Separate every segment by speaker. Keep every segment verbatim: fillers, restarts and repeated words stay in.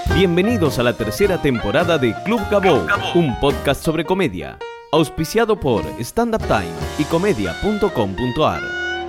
Speaker 1: Bienvenidos a la tercera temporada de Club Gabou, un podcast sobre comedia, auspiciado por Stand Up Time y comedia punto com punto a r.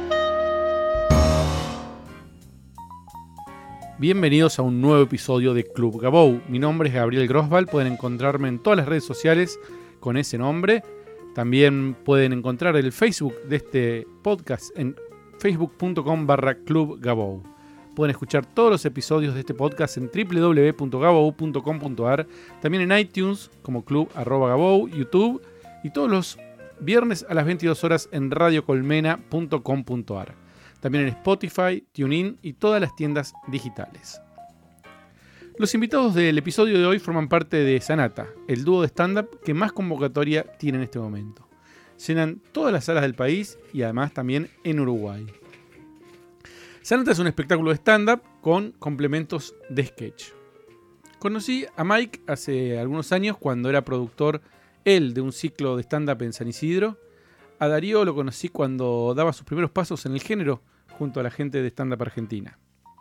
Speaker 2: Bienvenidos a un nuevo episodio de Club Gabou. Mi nombre es Gabriel Grosval, pueden encontrarme en todas las redes sociales con ese nombre. También pueden encontrar el Facebook de este podcast en facebook punto com barra Club Gabou. Pueden escuchar todos los episodios de este podcast en doble u doble u doble u punto gabou punto com punto a r, también en iTunes como Club arroba Gabou, YouTube y todos los viernes a las veintidós horas en radio colmena punto com punto a r. También en Spotify, TuneIn y todas las tiendas digitales. Los invitados del episodio de hoy forman parte de Sanata, el dúo de stand-up que más convocatoria tiene en este momento. Llenan todas las salas del país y además también en Uruguay. Sanata es un espectáculo de stand-up con complementos de sketch. Conocí a Mike hace algunos años cuando era productor él de un ciclo de stand-up en San Isidro. A Darío lo conocí cuando daba sus primeros pasos en el género junto a la gente de stand-up argentina.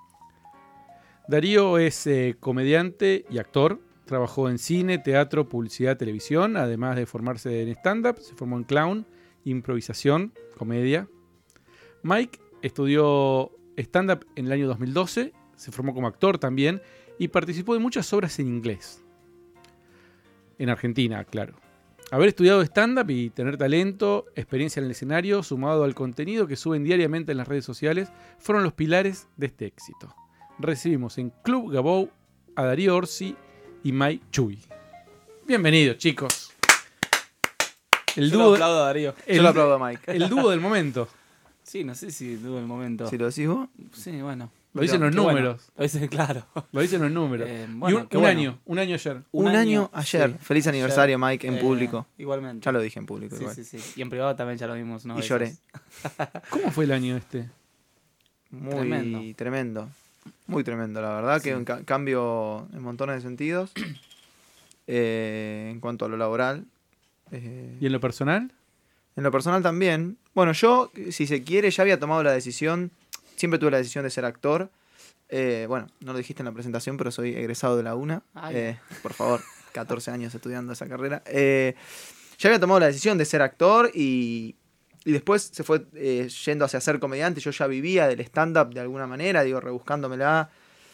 Speaker 2: Darío es eh, comediante y actor. Trabajó en cine, teatro, publicidad, televisión. Además de formarse en stand-up, se formó en clown, improvisación, comedia. Mike estudió stand-up en el año dos mil doce, se formó como actor también y participó de muchas obras en inglés. En Argentina, claro. Haber estudiado stand-up y tener talento, experiencia en el escenario, sumado al contenido que suben diariamente en las redes sociales, fueron los pilares de este éxito. Recibimos en Club Gabou a Darío Orsi y Mike Chuy. Bienvenidos, chicos. El
Speaker 3: Yo
Speaker 2: dúo,
Speaker 3: lo aplaudo a Darío.
Speaker 2: el,
Speaker 4: Yo lo aplaudo a Mike.
Speaker 2: El dúo del momento.
Speaker 3: Sí, no sé si tuvo el momento.
Speaker 4: Si lo decís vos.
Speaker 3: Sí, bueno.
Speaker 2: Lo dicen los
Speaker 3: Qué
Speaker 2: números.
Speaker 3: bueno. Lo dicen, claro.
Speaker 2: Lo dicen los números.
Speaker 3: Eh,
Speaker 2: y
Speaker 3: bueno,
Speaker 2: un,
Speaker 3: qué
Speaker 2: un
Speaker 3: bueno.
Speaker 2: año, un año ayer.
Speaker 4: Un,
Speaker 3: Un
Speaker 4: año,
Speaker 3: año,
Speaker 4: ayer.
Speaker 3: sí.
Speaker 4: Feliz aniversario,
Speaker 3: Ayer,
Speaker 4: Mike, en
Speaker 3: eh,
Speaker 4: público.
Speaker 3: Igualmente.
Speaker 4: Ya lo dije en público.
Speaker 3: Sí,
Speaker 4: igual.
Speaker 3: sí, sí. Y en privado también ya lo vimos. ¿no?
Speaker 4: Y lloré.
Speaker 2: ¿Cómo fue el año este?
Speaker 4: Muy
Speaker 3: Tremendo.
Speaker 4: tremendo. Muy tremendo, la verdad.
Speaker 3: Sí.
Speaker 4: Que un ca- cambio en montones de sentidos. Eh, en cuanto a lo laboral. Eh,
Speaker 2: ¿Y en lo personal?
Speaker 4: En lo personal también. Bueno, yo, si se quiere, ya había tomado la decisión. Siempre tuve la decisión de ser actor. Eh, bueno, no lo dijiste en la presentación, pero soy egresado de la UNA.
Speaker 3: Ay.
Speaker 4: Eh, por favor, catorce años estudiando esa carrera. Eh, ya había tomado la decisión de ser actor y, y después se fue eh, yendo hacia ser comediante. Yo ya vivía del stand-up de alguna manera, digo, rebuscándomela.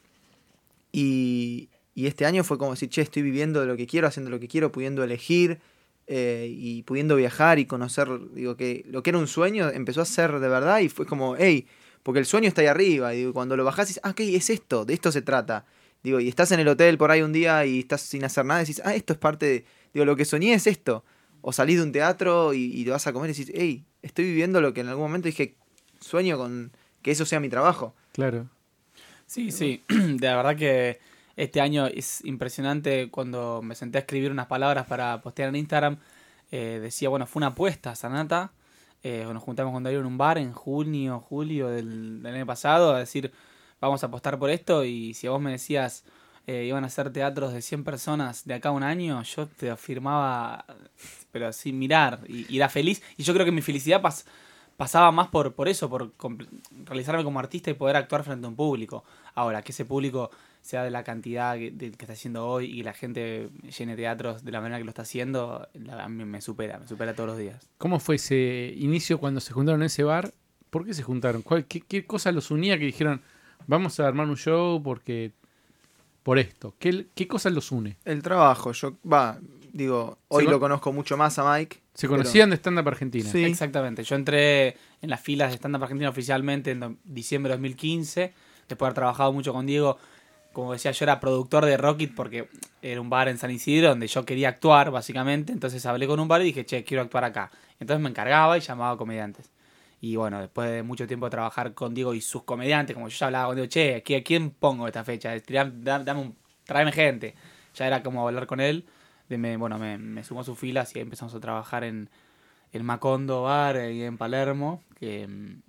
Speaker 4: Y, y este año fue como decir, che, estoy viviendo de lo que quiero, haciendo lo que quiero, pudiendo elegir. Eh, y pudiendo viajar y conocer, digo, que lo que era un sueño empezó a ser de verdad y fue como, hey, porque el sueño está ahí arriba, y digo, cuando lo bajás dices, ah, ok, es esto, de esto se trata. Digo, y estás en el hotel por ahí un día y estás sin hacer nada y decís, ah, esto es parte de, digo, lo que soñé es esto. O salís de un teatro y, y te vas a comer y decís, hey, estoy viviendo lo que en algún momento dije, sueño con que eso sea mi trabajo.
Speaker 2: Claro.
Speaker 3: Sí, sí. De la verdad que este año es impresionante. Cuando me senté a escribir unas palabras para postear en Instagram, eh, decía, bueno, fue una apuesta, Sanata. Eh, nos juntamos con Darío en un bar en junio, julio del, del año pasado a decir, vamos a apostar por esto. Y si vos me decías, eh, iban a hacer teatros de cien personas de acá a un año, yo te afirmaba, pero sin mirar, y, y era feliz. Y yo creo que mi felicidad pas, pasaba más por, por eso, por comp- realizarme como artista y poder actuar frente a un público. Ahora, que ese público sea de la cantidad que, de, que está haciendo hoy y la gente llene teatros de la manera que lo está haciendo, la, a mí me supera, me supera todos los días.
Speaker 2: ¿Cómo fue ese inicio cuando se juntaron en ese bar? ¿Por qué se juntaron? ¿Cuál, qué, ¿Qué cosa los unía que dijeron, vamos a armar un show porque por esto? ¿Qué, qué cosa los une?
Speaker 4: El trabajo, yo, va, digo, hoy
Speaker 2: con-
Speaker 4: lo conozco mucho más a Mike.
Speaker 2: ¿Se
Speaker 4: pero-
Speaker 2: conocían de stand-up Argentina?
Speaker 4: Sí.
Speaker 3: Exactamente. Yo entré en las filas de Stand Up Argentina oficialmente en do- diciembre de dos mil quince, después de haber trabajado mucho con Diego. Como decía, yo era productor de Rocket porque era un bar en San Isidro donde yo quería actuar, básicamente. Entonces hablé con un bar y dije, che, quiero actuar acá. Entonces me encargaba y llamaba comediantes. Y bueno, después de mucho tiempo de trabajar con Diego y sus comediantes, como yo ya hablaba con Diego, che, ¿a quién pongo esta fecha? Tirá- da- Dame un, tráeme gente. Ya era como hablar con él. De me, bueno, me, me sumó a sus filas y ahí empezamos a trabajar en el Macondo Bar y en Palermo. Que,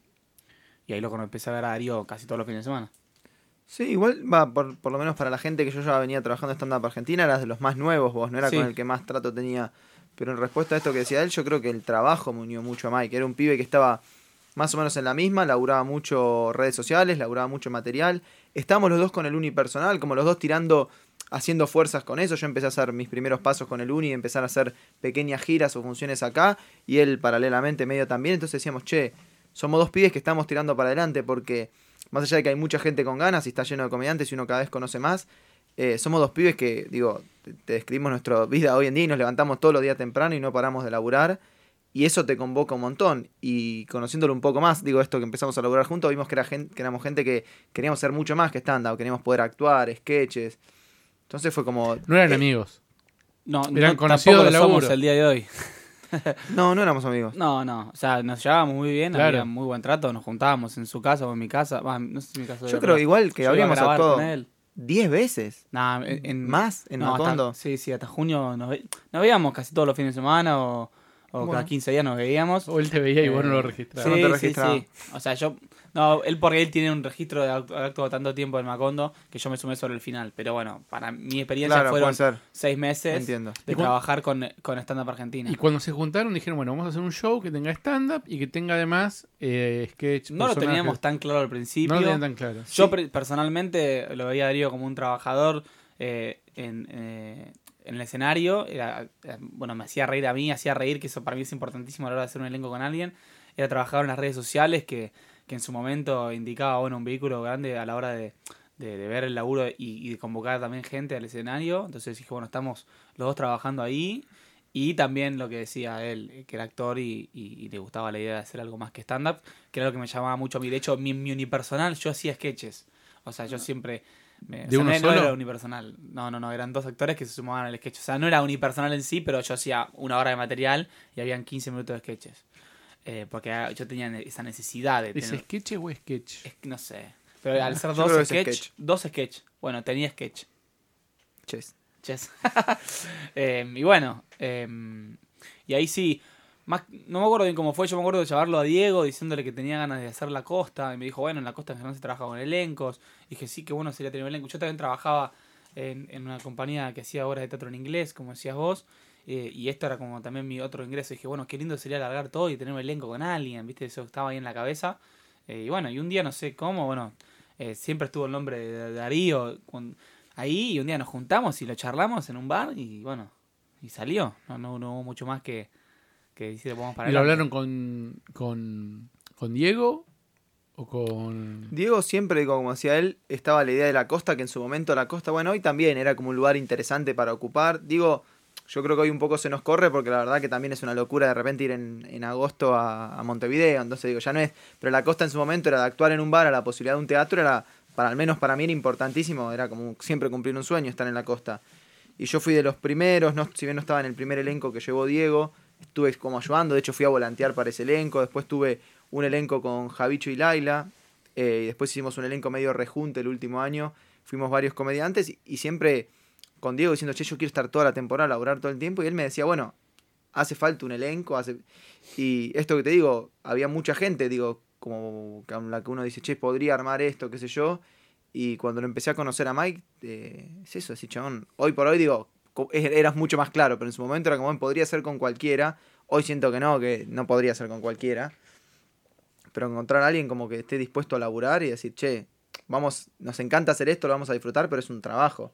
Speaker 3: y ahí lo cono- empecé a ver a Darío casi todos los fines de semana.
Speaker 4: Sí, igual, va, por, por lo menos para la gente que yo ya venía trabajando en stand-up Argentina, eras de los más nuevos vos, no era
Speaker 3: Sí.
Speaker 4: con el que más trato tenía. Pero en respuesta a esto que decía él, yo creo que el trabajo me unió mucho a Mike. Era un pibe que estaba más o menos en la misma, laburaba mucho redes sociales, laburaba mucho material. Estábamos los dos con el unipersonal, como los dos tirando haciendo fuerzas con eso. Yo empecé a hacer mis primeros pasos con el uni, empezar a hacer pequeñas giras o funciones acá, y él paralelamente medio también. Entonces decíamos, che, somos dos pibes que estamos tirando para adelante, porque más allá de que hay mucha gente con ganas y está lleno de comediantes y uno cada vez conoce más, eh, somos dos pibes que, digo, te, te describimos nuestra vida hoy en día y nos levantamos todos los días temprano y no paramos de laburar. Y eso te convoca un montón. Y conociéndolo un poco más, digo, esto que empezamos a lograr juntos, vimos que, era gente, que éramos gente que queríamos ser mucho más que stand-up, queríamos poder actuar, sketches. Entonces fue como...
Speaker 2: No eran
Speaker 4: eh,
Speaker 2: amigos.
Speaker 3: No,
Speaker 2: Eran
Speaker 3: no,
Speaker 2: conocidos
Speaker 3: tampoco
Speaker 2: de
Speaker 3: lo somos
Speaker 2: laburo.
Speaker 3: el día de hoy.
Speaker 4: No, no éramos amigos.
Speaker 3: No, no, o sea, nos llevábamos muy bien,
Speaker 2: Claro.
Speaker 3: había muy buen trato, nos juntábamos en su casa o en mi casa. Bah, no sé si en mi casa.
Speaker 4: Yo creo igual que
Speaker 3: yo iba a
Speaker 4: habríamos
Speaker 3: grabar
Speaker 4: actuado
Speaker 3: con él.
Speaker 4: diez veces.
Speaker 3: Nah, en, en-
Speaker 4: ¿Más? ¿En
Speaker 3: no, hasta-
Speaker 4: Macondo?
Speaker 3: sí, sí, hasta junio nos, ve- nos veíamos casi todos los fines de semana o, o
Speaker 4: Bueno.
Speaker 3: cada quince días nos veíamos.
Speaker 2: O él te veía y vos no lo
Speaker 3: Eh,
Speaker 2: registrabas.
Speaker 4: no
Speaker 3: Sí,
Speaker 4: te
Speaker 3: sí,
Speaker 4: registraba.
Speaker 3: sí. O sea, yo... No, él porque él tiene un registro de haber actuado tanto tiempo en Macondo que yo me sumé sobre el final. Pero bueno, para mi experiencia
Speaker 4: Claro,
Speaker 3: fueron
Speaker 4: puede ser.
Speaker 3: seis meses
Speaker 4: Entiendo.
Speaker 3: de
Speaker 2: ¿Y cuán-
Speaker 3: trabajar con, con Stand Up Argentina.
Speaker 2: Y cuando se juntaron dijeron, bueno, vamos a hacer un show que tenga stand-up y que tenga además eh, sketch.
Speaker 3: No lo
Speaker 2: personajes.
Speaker 3: teníamos tan claro al principio.
Speaker 2: No lo tenían tan claro.
Speaker 3: Yo
Speaker 4: Sí.
Speaker 3: pre- personalmente lo veía a Darío como un trabajador eh, en, eh, en el escenario. Era, era- bueno, me hacía reír a mí, hacía reír, que eso para mí es importantísimo a la hora de hacer un elenco con alguien. Era trabajador en las redes sociales, que, que en su momento indicaba, bueno, un vehículo grande a la hora de, de, de ver el laburo y, y de convocar también gente al escenario. Entonces dije, bueno, estamos los dos trabajando ahí. Y también lo que decía él, que era actor y, y- y le gustaba la idea de hacer algo más que stand-up, que era lo que me llamaba mucho a mí. De hecho, mi, mi unipersonal, yo hacía sketches. O sea, yo siempre... Me,
Speaker 2: ¿De
Speaker 3: o sea,
Speaker 2: uno
Speaker 3: no, no
Speaker 2: solo?
Speaker 3: era unipersonal. No, no, no, eran dos actores que se sumaban al sketch. O sea, no era unipersonal en sí, pero yo hacía una hora de material y habían quince minutos de sketches. Eh, porque ah, yo tenía ne- esa necesidad de
Speaker 2: ¿Es
Speaker 3: tener...
Speaker 2: sketch o sketch?
Speaker 3: Es que no sé. Pero al ser
Speaker 4: Yo
Speaker 3: dos
Speaker 4: creo que es
Speaker 3: sketch,
Speaker 4: sketch.
Speaker 3: dos sketch. Bueno, tenía sketch.
Speaker 4: Ches.
Speaker 3: Ches. Eh, y bueno, eh, y ahí sí, más, no me acuerdo bien cómo fue, yo me acuerdo de llamarlo a Diego diciéndole que tenía ganas de hacer La Costa, y me dijo, bueno, en La Costa en general se trabaja con elencos, y dije, sí, que bueno sería tener un elenco. Yo también trabajaba en, en una compañía que hacía obras de teatro en inglés, como decías vos, eh, y esto era como también mi otro ingreso, y dije, bueno, qué lindo sería alargar todo y tener un elenco con alguien, viste, eso estaba ahí en la cabeza, eh, y bueno, y un día no sé cómo, bueno, eh, siempre estuvo el nombre de, de Darío, con, ahí, y un día nos juntamos y lo charlamos en un bar y bueno, y salió. No, no, no hubo mucho más que, que decir, vamos para
Speaker 2: ¿Y lo
Speaker 3: adelante.
Speaker 2: hablaron con, con, con Diego o con...?
Speaker 4: Diego siempre, digo, como decía él, estaba la idea de la costa, que en su momento la costa, bueno, hoy también era como un lugar interesante para ocupar. Digo, yo creo que hoy un poco se nos corre porque la verdad que también es una locura de repente ir en, en agosto a, a Montevideo, entonces digo, ya no es, pero la costa en su momento era de actuar en un bar, a la posibilidad de un teatro, era, para al menos para mí era importantísimo, era como siempre cumplir un sueño estar en la costa. Y yo fui de los primeros, no, si bien no estaba en el primer elenco que llevó Diego, estuve como ayudando, de hecho fui a volantear para ese elenco, después tuve un elenco con Javicho y Laila, eh, y después hicimos un elenco medio rejunte el último año, fuimos varios comediantes y, y siempre con Diego diciendo, che, yo quiero estar toda la temporada, laburar todo el tiempo, y él me decía, bueno, hace falta un elenco, hace... y esto que te digo, había mucha gente, digo, como con la que uno dice, che, podría armar esto, qué sé yo, y cuando lo empecé a conocer a Mike, eh, es eso, así, chabón, hoy por hoy digo, co- es- eras mucho más claro, pero en su momento era como, bueno, podría ser con cualquiera, hoy siento que no, que no podría ser con cualquiera, pero encontrar a alguien como que esté dispuesto a laburar y decir, che, vamos, nos encanta hacer esto, lo vamos a disfrutar, pero es un trabajo.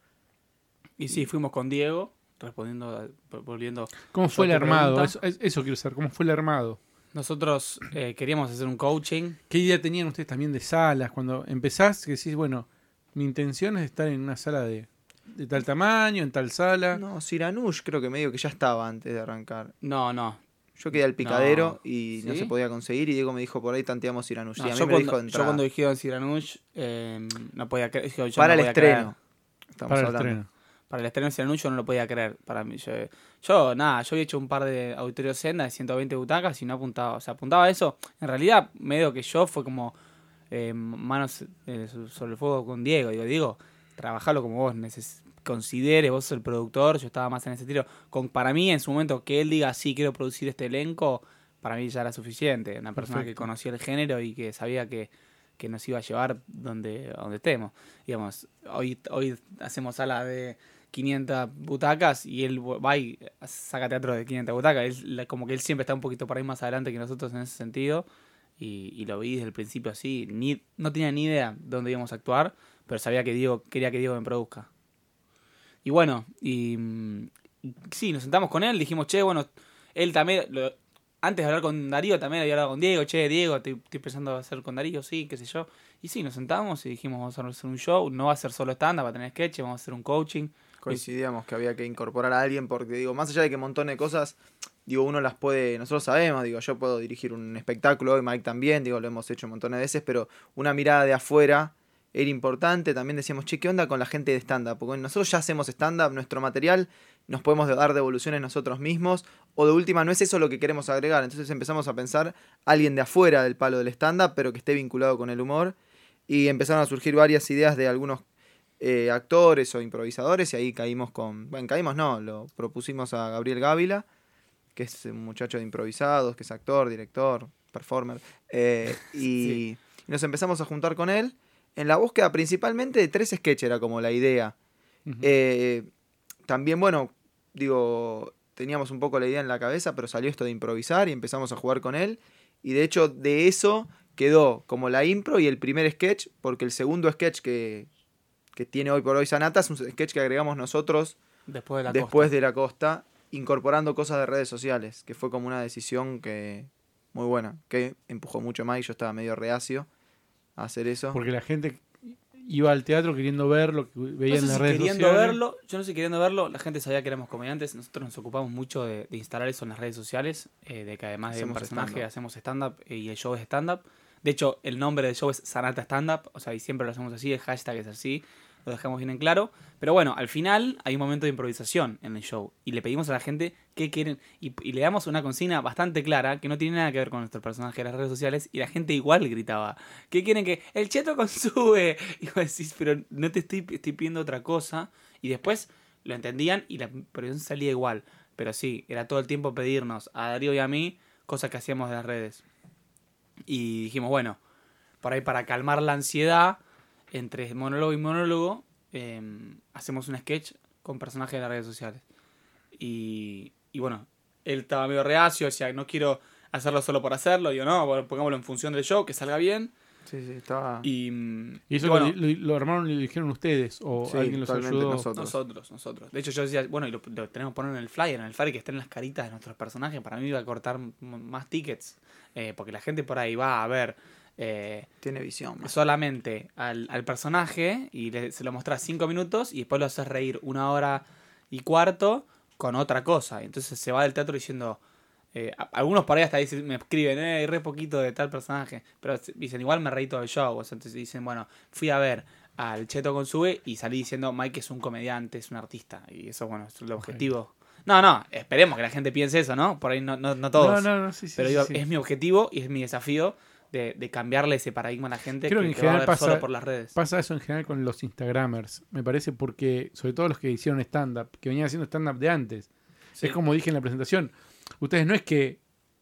Speaker 3: Y sí, fuimos con Diego, respondiendo, a- volviendo.
Speaker 2: ¿Cómo fue el
Speaker 3: Yo te
Speaker 2: armado?
Speaker 3: pregunto.
Speaker 2: Eso, es- eso quiero saber. ¿Cómo fue el armado?
Speaker 3: Nosotros eh, queríamos hacer un coaching.
Speaker 2: ¿Qué idea tenían ustedes también de salas? Cuando empezás, que decís, bueno, mi intención es estar en una sala de, de tal tamaño, en tal sala.
Speaker 4: No, Siranush creo que medio que ya estaba antes de arrancar.
Speaker 3: No, no.
Speaker 4: Yo quedé al picadero
Speaker 3: No.
Speaker 4: y no
Speaker 3: ¿Sí?
Speaker 4: se podía conseguir y Diego me dijo, por ahí tanteamos Siranush.
Speaker 3: No,
Speaker 4: y a mí
Speaker 3: yo,
Speaker 4: me lo dijo
Speaker 3: cuando,
Speaker 4: de
Speaker 3: yo
Speaker 4: entrada.
Speaker 3: cuando dijeron Siranush, eh, no podía creer. yo- yo
Speaker 4: Para
Speaker 3: no
Speaker 4: el
Speaker 3: podía
Speaker 4: estreno.
Speaker 3: creer.
Speaker 4: Estamos
Speaker 2: para el
Speaker 4: hablando.
Speaker 2: estreno.
Speaker 3: Para el estreno de Siranush yo no lo podía creer. Para mí, yo, yo, nada, yo había hecho un par de auditorios senda de ciento veinte butacas y no apuntaba. O sea, apuntaba a eso. En realidad, medio que yo fue como eh, manos eh, sobre el fuego con Diego. Digo, Diego, trabajalo como vos neces considere, vos sos el productor, yo estaba más en ese tiro. Con, para mí, en su momento, que él diga, sí, quiero producir este elenco, para mí ya era suficiente. Una persona
Speaker 2: Perfecto.
Speaker 3: que conocía el género y que sabía que, que nos iba a llevar donde, a donde estemos. Digamos, hoy, hoy hacemos sala de quinientas butacas y él va y saca teatro de quinientas butacas. Él, como que él siempre está un poquito por ahí más adelante que nosotros en ese sentido. Y, y lo vi desde el principio así. Ni, no tenía ni idea dónde íbamos a actuar, pero sabía que Diego, quería que Diego me produzca. y bueno, y, y sí, nos sentamos con él, dijimos, che, bueno, él también, lo, antes de hablar con Darío, también había hablado con Diego, che, Diego, estoy, estoy pensando hacer con Darío, sí, qué sé yo. Y sí, nos sentamos y dijimos, vamos a hacer un show, no va a ser solo stand-up, va a tener sketch, vamos a hacer un coaching.
Speaker 4: Coincidíamos que había que incorporar a alguien porque, digo, más allá de que un montón de cosas, digo, uno las puede, nosotros sabemos, digo, yo puedo dirigir un espectáculo, hoy Mike también, digo, lo hemos hecho un montón de veces, pero una mirada de afuera era importante. También decíamos, che, ¿qué onda con la gente de stand-up? Porque nosotros ya hacemos stand-up, nuestro material, nos podemos dar devoluciones nosotros mismos, o de última no es eso lo que queremos agregar. Entonces empezamos a pensar alguien de afuera del palo del stand-up, pero que esté vinculado con el humor, y empezaron a surgir varias ideas de algunos eh, actores o improvisadores, y ahí caímos con, bueno, caímos no, lo propusimos a Gabriel Gávila, que es un muchacho de improvisados, que es actor, director, performer, eh, y, sí. y nos empezamos a juntar con él, en la búsqueda principalmente de tres sketches, era como la idea. Uh-huh. Eh, también, bueno, digo, teníamos un poco la idea en la cabeza, pero salió esto de improvisar y empezamos a jugar con él. Y de hecho, de eso quedó como la impro y el primer sketch, porque el segundo sketch que, que tiene hoy por hoy Sanata es un sketch que agregamos nosotros
Speaker 3: después de la
Speaker 4: después
Speaker 3: costa.
Speaker 4: de la costa, incorporando cosas de redes sociales, que fue como una decisión que muy buena, que empujó mucho más y yo estaba medio reacio a hacer eso.
Speaker 2: Porque la gente iba al teatro queriendo ver lo que veía
Speaker 3: no sé
Speaker 2: en las
Speaker 3: si
Speaker 2: redes
Speaker 3: queriendo
Speaker 2: sociales.
Speaker 3: Verlo, yo no sé queriendo verlo, la gente sabía que éramos comediantes, nosotros nos ocupamos mucho de, de instalar eso en las redes sociales, eh, de que además de un personaje stand-up. hacemos stand-up eh, y el show es stand-up. De hecho, el nombre del show es Sanata Stand-up, o sea, y siempre lo hacemos así, el hashtag es así, lo dejamos bien en claro. Pero bueno, al final hay un momento de improvisación en el show y le pedimos a la gente qué quieren y, y le damos una consigna bastante clara que no tiene nada que ver con nuestro personaje de las redes sociales y la gente igual gritaba, ¿qué quieren que? ¡El Cheto consube! Y vos decís, pero no te estoy, estoy pidiendo otra cosa. Y después lo entendían y la improvisación salía igual. Pero sí, era todo el tiempo pedirnos a Darío y a mí cosas que hacíamos de las redes. Y dijimos, bueno, por ahí para calmar la ansiedad entre monólogo y monólogo, eh, hacemos un sketch con personajes de las redes sociales. Y, y bueno, él estaba medio reacio, decía, no quiero hacerlo solo por hacerlo. Digo, no, bueno, pongámoslo en función del show, que salga bien.
Speaker 4: Sí, sí, estaba...
Speaker 3: Y,
Speaker 2: ¿Y eso
Speaker 3: y bueno,
Speaker 2: lo, lo armaron y lo dijeron ustedes? ¿O
Speaker 4: sí,
Speaker 2: alguien los ayudó?
Speaker 4: Nosotros.
Speaker 3: nosotros, nosotros. De hecho, yo decía, bueno, y lo, lo tenemos que poner en el flyer, en el flyer que estén las caritas de nuestros personajes. Para mí iba a cortar m- más tickets. Eh, porque la gente por ahí va a ver... Eh,
Speaker 4: Tiene visión. Man.
Speaker 3: solamente al, al personaje y le, se lo mostrás cinco minutos y después lo haces reír una hora y cuarto con otra cosa. Entonces se va del teatro diciendo... Eh, a, algunos por ahí hasta dicen, me escriben, eh, hay re poquito de tal personaje. Pero dicen, igual me reí todo el show. O sea, entonces dicen, bueno, fui a ver al Cheto Consube y salí diciendo, Mike es un comediante, es un artista. Y eso, bueno, es el objetivo. Okay. No, no, esperemos que la gente piense eso, ¿no? Por ahí no, no, no todos.
Speaker 2: No, no, no, sí, sí,
Speaker 3: Pero
Speaker 2: sí,
Speaker 3: digo,
Speaker 2: sí.
Speaker 3: es mi objetivo y es mi desafío de, de cambiarle ese paradigma a la gente.
Speaker 2: Creo
Speaker 3: que,
Speaker 2: que en
Speaker 3: que va a
Speaker 2: general
Speaker 3: ver
Speaker 2: pasa,
Speaker 3: solo por las redes.
Speaker 2: Pasa eso en general con los Instagramers. Me parece porque, sobre todo los que hicieron stand-up, que venían haciendo stand-up de antes. Sí. Es como dije en la presentación. Ustedes no es que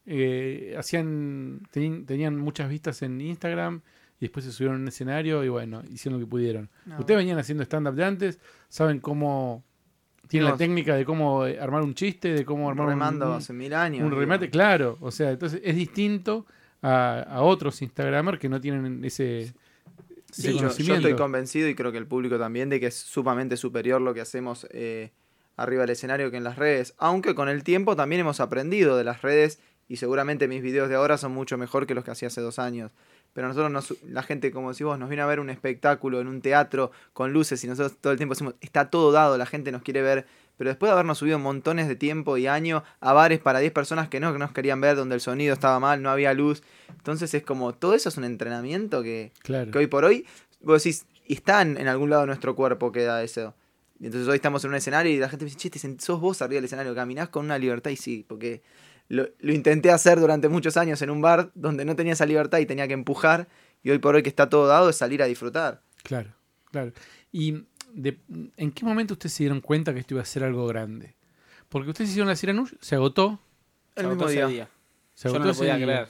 Speaker 2: eh, hacían ten, tenían muchas vistas en Instagram y después se subieron a un escenario y bueno, hicieron lo que pudieron. No. Ustedes venían haciendo stand-up de antes, saben cómo... Tienen no, la técnica de cómo armar un chiste, de cómo armar
Speaker 4: remando
Speaker 2: un, un,
Speaker 4: hace mil años,
Speaker 2: un remate, digo. Claro. O sea, entonces es distinto a, a otros Instagramers que no tienen ese,
Speaker 4: sí,
Speaker 2: ese
Speaker 4: yo,
Speaker 2: conocimiento.
Speaker 4: Yo estoy convencido y creo que el público también de que es sumamente superior lo que hacemos eh, arriba del escenario que en las redes. Aunque con el tiempo también hemos aprendido de las redes y seguramente mis videos de ahora son mucho mejor que los que hacía hace dos años. Pero nosotros, nos, la gente, como decís vos, nos viene a ver un espectáculo en un teatro con luces y nosotros todo el tiempo decimos, está todo dado, la gente nos quiere ver. Pero después de habernos subido montones de tiempo y años a bares para diez personas que no que nos querían ver, donde el sonido estaba mal, no había luz. Entonces es como, todo eso es un entrenamiento que,
Speaker 2: claro.
Speaker 4: que hoy por hoy, vos decís, está en, en algún lado de nuestro cuerpo que da eso. Y entonces hoy estamos en un escenario y la gente me dice, che, sos vos arriba del escenario, caminás con una libertad. Y sí, porque lo, lo intenté hacer durante muchos años en un bar donde no tenía esa libertad y tenía que empujar. Y hoy por hoy que está todo dado es salir a disfrutar.
Speaker 2: Claro, claro. Y de, ¿en qué momento ustedes se dieron cuenta que esto iba a ser algo grande? Porque ustedes hicieron la Siranush, se agotó.
Speaker 3: El mismo día. día.
Speaker 2: Se agotó
Speaker 3: yo no lo podía
Speaker 2: día.
Speaker 3: creer.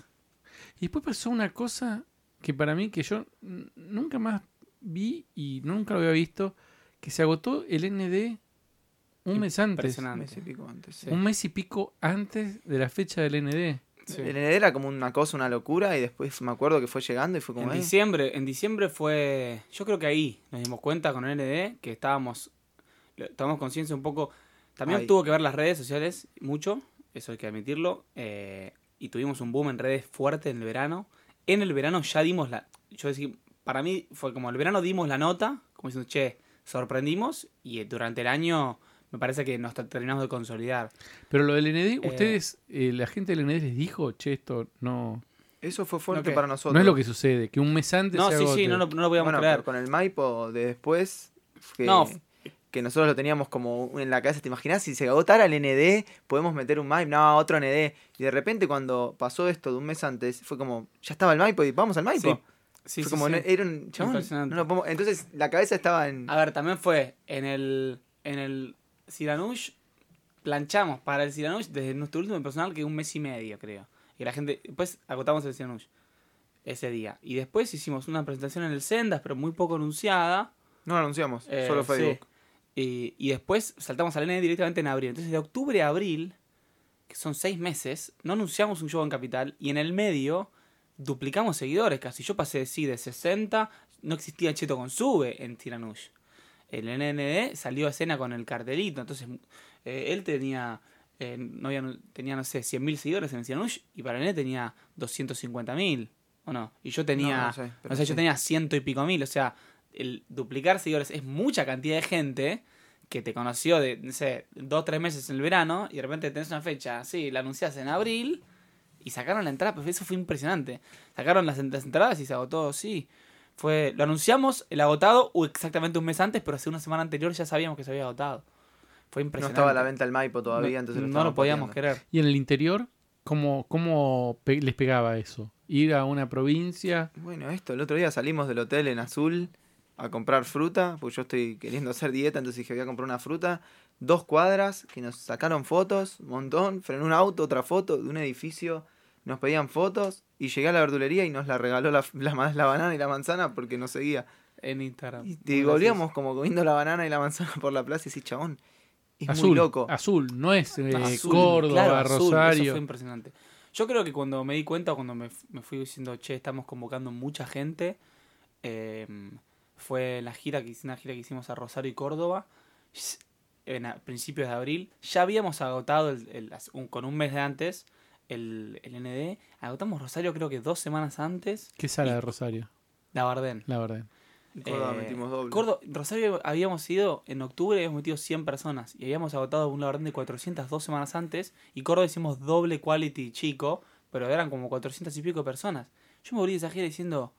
Speaker 2: Y después pasó una cosa que para mí, que yo nunca más vi y nunca lo había visto, que se agotó el N D un mes antes.
Speaker 4: Un mes y pico antes. Sí.
Speaker 2: Un mes y pico antes de la fecha del N D.
Speaker 4: Sí. El N D era como una cosa, una locura, y después me acuerdo que fue llegando y fue como...
Speaker 3: En
Speaker 4: eh.
Speaker 3: diciembre, en diciembre fue... Yo creo que ahí nos dimos cuenta con el N D que estábamos... lo- tomamos conciencia un poco. También
Speaker 4: Ay.
Speaker 3: tuvo que ver las redes sociales mucho, eso hay que admitirlo. eh, y tuvimos un boom en redes fuerte en el verano. En el verano ya dimos la... Yo decía, para mí fue como el verano dimos la nota, como diciendo, che, sorprendimos. Y durante el año me parece que nos terminamos de consolidar.
Speaker 2: Pero lo del N D, ustedes, eh, la gente del N D les dijo, che, esto no,
Speaker 4: Eso fue fuerte
Speaker 3: Ok.
Speaker 4: para nosotros.
Speaker 2: no es lo que sucede, que un mes antes
Speaker 3: No,
Speaker 2: se
Speaker 3: sí,
Speaker 2: agote.
Speaker 3: sí, no lo, no lo podíamos
Speaker 4: Bueno,
Speaker 3: creer.
Speaker 4: pero con el Maipo de después, que,
Speaker 3: No, f-
Speaker 4: que nosotros lo teníamos como en la cabeza, ¿te imaginas? Si se agotara el N D, podemos meter un Maipo, no, otro N D. Y de repente cuando pasó esto de un mes antes, fue como, ya estaba el Maipo y vamos al Maipo.
Speaker 3: Sí, sí,
Speaker 4: fue
Speaker 3: sí,
Speaker 4: como,
Speaker 3: sí.
Speaker 4: no- era un chabón,
Speaker 3: Impresionante.
Speaker 4: no lo podemos- entonces la cabeza estaba en...
Speaker 3: A ver, también fue en el en el Siranush, planchamos para el Siranush desde nuestro último personal que un mes y medio, creo. Y la gente, después agotamos el Siranush ese día. Y después hicimos una presentación en el Sendas, pero muy poco anunciada.
Speaker 4: No lo anunciamos,
Speaker 3: Eh,
Speaker 4: solo Facebook.
Speaker 3: sí. Y, y después saltamos al N D directamente en abril. Entonces de octubre a abril, que son seis meses, no anunciamos un show en Capital. Y en el medio duplicamos seguidores casi. Yo pasé sí, de sesenta, no existía Cheto con Sube en Tiranush. El N N D salió a escena con el cartelito. Entonces eh, él tenía, eh, no había, tenía, no sé, cien mil seguidores en el Tiranush. Y para el N D tenía doscientos cincuenta mil. ¿O no? Y yo tenía,
Speaker 4: No,
Speaker 3: no,
Speaker 4: no sé, pero
Speaker 3: sé,
Speaker 4: sí.
Speaker 3: yo tenía ciento y pico mil. O sea, el duplicar seguidores es mucha cantidad de gente que te conoció de, no sé, dos o tres meses en el verano y de repente tenés una fecha, sí, la anunciás en abril y sacaron la entrada, pues eso fue impresionante. Sacaron las, las entradas y se agotó, sí. Fue, lo anunciamos, el agotado, o exactamente un mes antes, pero hace una semana anterior ya sabíamos que se había agotado. Fue
Speaker 4: No
Speaker 3: impresionante.
Speaker 4: estaba a la venta el Maipo todavía,
Speaker 3: No-
Speaker 4: entonces
Speaker 3: no lo
Speaker 4: estábamos
Speaker 3: podíamos
Speaker 4: pateando.
Speaker 3: querer.
Speaker 2: ¿Y en el interior? ¿Cómo, cómo pe- les pegaba eso? ¿Ir a una provincia?
Speaker 4: Bueno, esto, el otro día salimos del hotel en Azul a comprar fruta, porque yo estoy queriendo hacer dieta, entonces dije voy a comprar una fruta, dos cuadras, que nos sacaron fotos, un montón, frenó un auto, otra foto de un edificio, nos pedían fotos, y llegué a la verdulería y nos la regaló la, la, ma- la banana y la manzana porque nos seguía.
Speaker 3: En Instagram.
Speaker 4: Y,
Speaker 3: Muy
Speaker 4: y
Speaker 3: gracioso.
Speaker 4: volvíamos como comiendo la banana y la manzana por la plaza y decís, chabón, es
Speaker 2: azul,
Speaker 4: muy loco.
Speaker 2: azul, no es eh,
Speaker 3: Azul,
Speaker 2: Córdoba,
Speaker 3: claro, azul, Eso
Speaker 2: Rosario.
Speaker 3: fue impresionante. Yo creo que cuando me di cuenta, cuando me, me fui diciendo, che, estamos convocando mucha gente, eh, fue la gira que, una gira que hicimos a Rosario y Córdoba, en a principios de abril. Ya habíamos agotado el, el- un- con un mes de antes el, el N D. Agotamos Rosario creo que dos semanas antes.
Speaker 2: ¿Qué sala de Rosario?
Speaker 3: La Bardén.
Speaker 2: La verdad.
Speaker 4: En Córdoba
Speaker 3: Eh,
Speaker 4: metimos doble.
Speaker 3: Córdoba, Rosario habíamos ido, en octubre habíamos metido cien personas y habíamos agotado un Labardén de cuatrocientas dos semanas antes y Córdoba hicimos doble quality chico, pero eran como cuatrocientas y pico personas. Yo me volví de esa gira diciendo,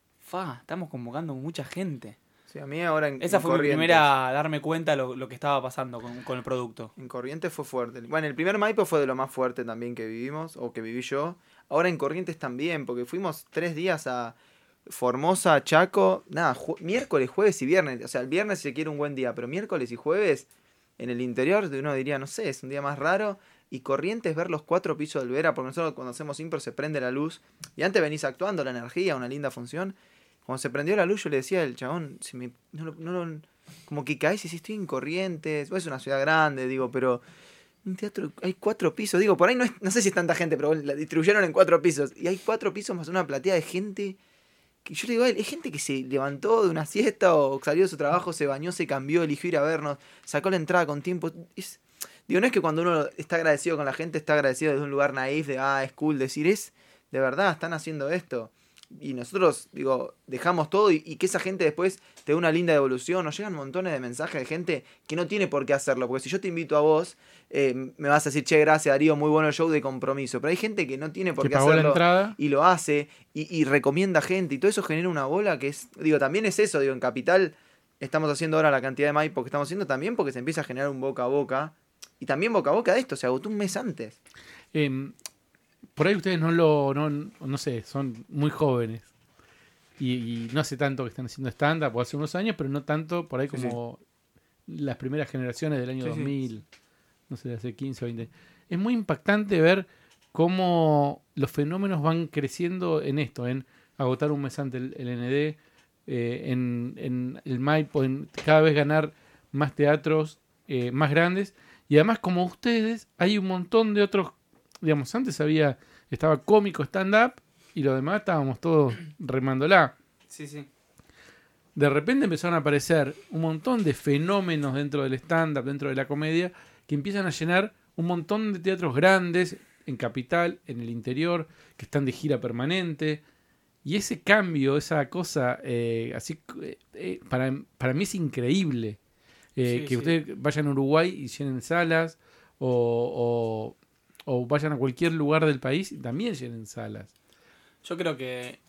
Speaker 3: fa, estamos convocando mucha gente.
Speaker 4: Sí, a mí ahora en,
Speaker 3: Esa
Speaker 4: en
Speaker 3: fue mi
Speaker 4: Corrientes-
Speaker 3: primera darme cuenta lo, lo que estaba pasando con, con el producto.
Speaker 4: En Corrientes fue fuerte. Bueno, el primer Maipo fue de lo más fuerte también que vivimos, o que viví yo. Ahora en Corrientes también, porque fuimos tres días a Formosa, Chaco, nada, ju- miércoles, jueves y viernes. O sea, el viernes si se quiere un buen día, pero miércoles y jueves en el interior uno diría, no sé, es un día más raro. Y Corrientes ver los cuatro pisos del Vera, porque nosotros cuando hacemos impro se prende la luz. Y antes venís actuando, la energía, una linda función. Cuando se prendió la luz yo le decía al chabón, si me, no, lo- no, lo- como que caes y si estoy en Corrientes, es una ciudad grande, digo, pero un teatro, hay cuatro pisos, digo, por ahí no, es, no sé si es tanta gente, pero la distribuyeron en cuatro pisos. Y hay cuatro pisos más una platea de gente que yo le digo a él, es gente que se levantó de una siesta o salió de su trabajo, se bañó, se cambió, eligió ir a vernos, sacó la entrada con tiempo. Es, digo, no es que cuando uno está agradecido con la gente, está agradecido desde un lugar naif de, ah, es cool decir, es, de verdad, están haciendo esto. Y nosotros, digo, dejamos todo y, y que esa gente después te dé una linda devolución. Nos llegan montones de mensajes de gente que no tiene por qué hacerlo. Porque si yo te invito a vos, eh, me vas a decir, che, gracias Darío, muy bueno el show de compromiso. Pero hay gente que no tiene por
Speaker 2: Que
Speaker 4: qué
Speaker 2: pagó la
Speaker 4: hacerlo
Speaker 2: entrada.
Speaker 4: y lo hace y, y recomienda gente. Y todo eso genera una bola que es, digo, también es eso. Digo, en Capital estamos haciendo ahora la cantidad de Maipo que estamos haciendo también porque se empieza a generar un boca a boca. Y también boca a boca de esto, se agotó un mes antes.
Speaker 2: Eh, por ahí ustedes no lo, no, no sé, son muy jóvenes. Y, y no hace tanto que están haciendo stand-up, o hace unos años, pero no tanto por ahí
Speaker 4: Sí,
Speaker 2: como las primeras generaciones del año
Speaker 4: Sí, sí.
Speaker 2: dos mil, no sé, de hace quince o veinte. Es muy impactante ver cómo los fenómenos van creciendo en esto, en agotar un mes antes el, el N D, eh, en, en el Maipo, en cada vez ganar más teatros eh, más grandes. Y además, como ustedes, hay un montón de otros, digamos, antes había, estaba cómico, stand-up, y lo demás estábamos todos remándola.
Speaker 3: Sí, sí.
Speaker 2: de repente empezaron a aparecer un montón de fenómenos dentro del stand-up, dentro de la comedia, que empiezan a llenar un montón de teatros grandes en Capital, en el interior, que están de gira permanente. Y ese cambio, esa cosa, eh, así eh, para, para mí es increíble. Eh,
Speaker 3: Sí,
Speaker 2: que
Speaker 3: sí.
Speaker 2: ustedes vayan a Uruguay y llenen salas, o, o, o vayan a cualquier lugar del país y también llenen salas.
Speaker 3: Yo creo que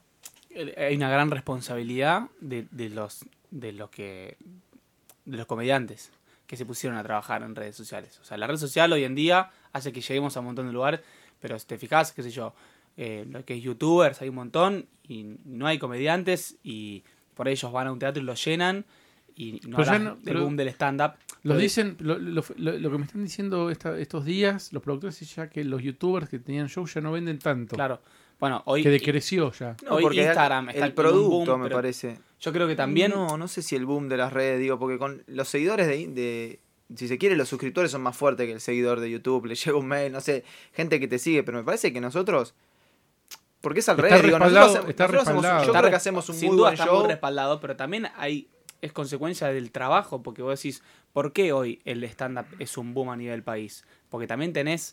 Speaker 3: hay una gran responsabilidad de, de los de los que de los comediantes que se pusieron a trabajar en redes sociales. O sea, la red social hoy en día hace que lleguemos a un montón de lugares, pero si te fijas, qué sé yo, eh, lo que es youtubers hay un montón y no hay comediantes y por ahí ellos van a un teatro y lo llenan y no
Speaker 2: Pero ya
Speaker 3: hablas
Speaker 2: no-
Speaker 3: del
Speaker 2: pero
Speaker 3: boom del stand-up.
Speaker 2: Lo
Speaker 3: Pero-
Speaker 2: dicen, lo, lo, lo- lo que me están diciendo esta- estos días, los productores, es ya que los youtubers que tenían show ya no venden tanto.
Speaker 3: Claro. Bueno, hoy
Speaker 2: Que decreció ya.
Speaker 4: No,
Speaker 3: Hoy
Speaker 4: porque
Speaker 3: Instagram
Speaker 4: el,
Speaker 3: está
Speaker 4: el
Speaker 3: con un boom,
Speaker 4: producto, me
Speaker 3: pero
Speaker 4: parece.
Speaker 3: yo creo que también
Speaker 4: No, no sé si el boom de las redes, digo, porque con los seguidores de, de- si se quiere, los suscriptores son más fuertes que el seguidor de YouTube. Le llega un mail, no sé, gente que te sigue, pero me parece que nosotros. Porque es al
Speaker 2: Está
Speaker 4: revés, digo,
Speaker 2: respaldado,
Speaker 4: nosotros, hacemos-
Speaker 2: está
Speaker 4: nosotros hacemos-
Speaker 2: respaldado.
Speaker 4: yo
Speaker 3: Está
Speaker 4: creo que
Speaker 3: re-
Speaker 4: hacemos un
Speaker 3: sin
Speaker 4: muy
Speaker 3: duda
Speaker 4: buen
Speaker 3: está
Speaker 4: show.
Speaker 3: muy respaldado, pero también hay es consecuencia del trabajo, porque vos decís, ¿por qué hoy el stand-up es un boom a nivel país? Porque también tenés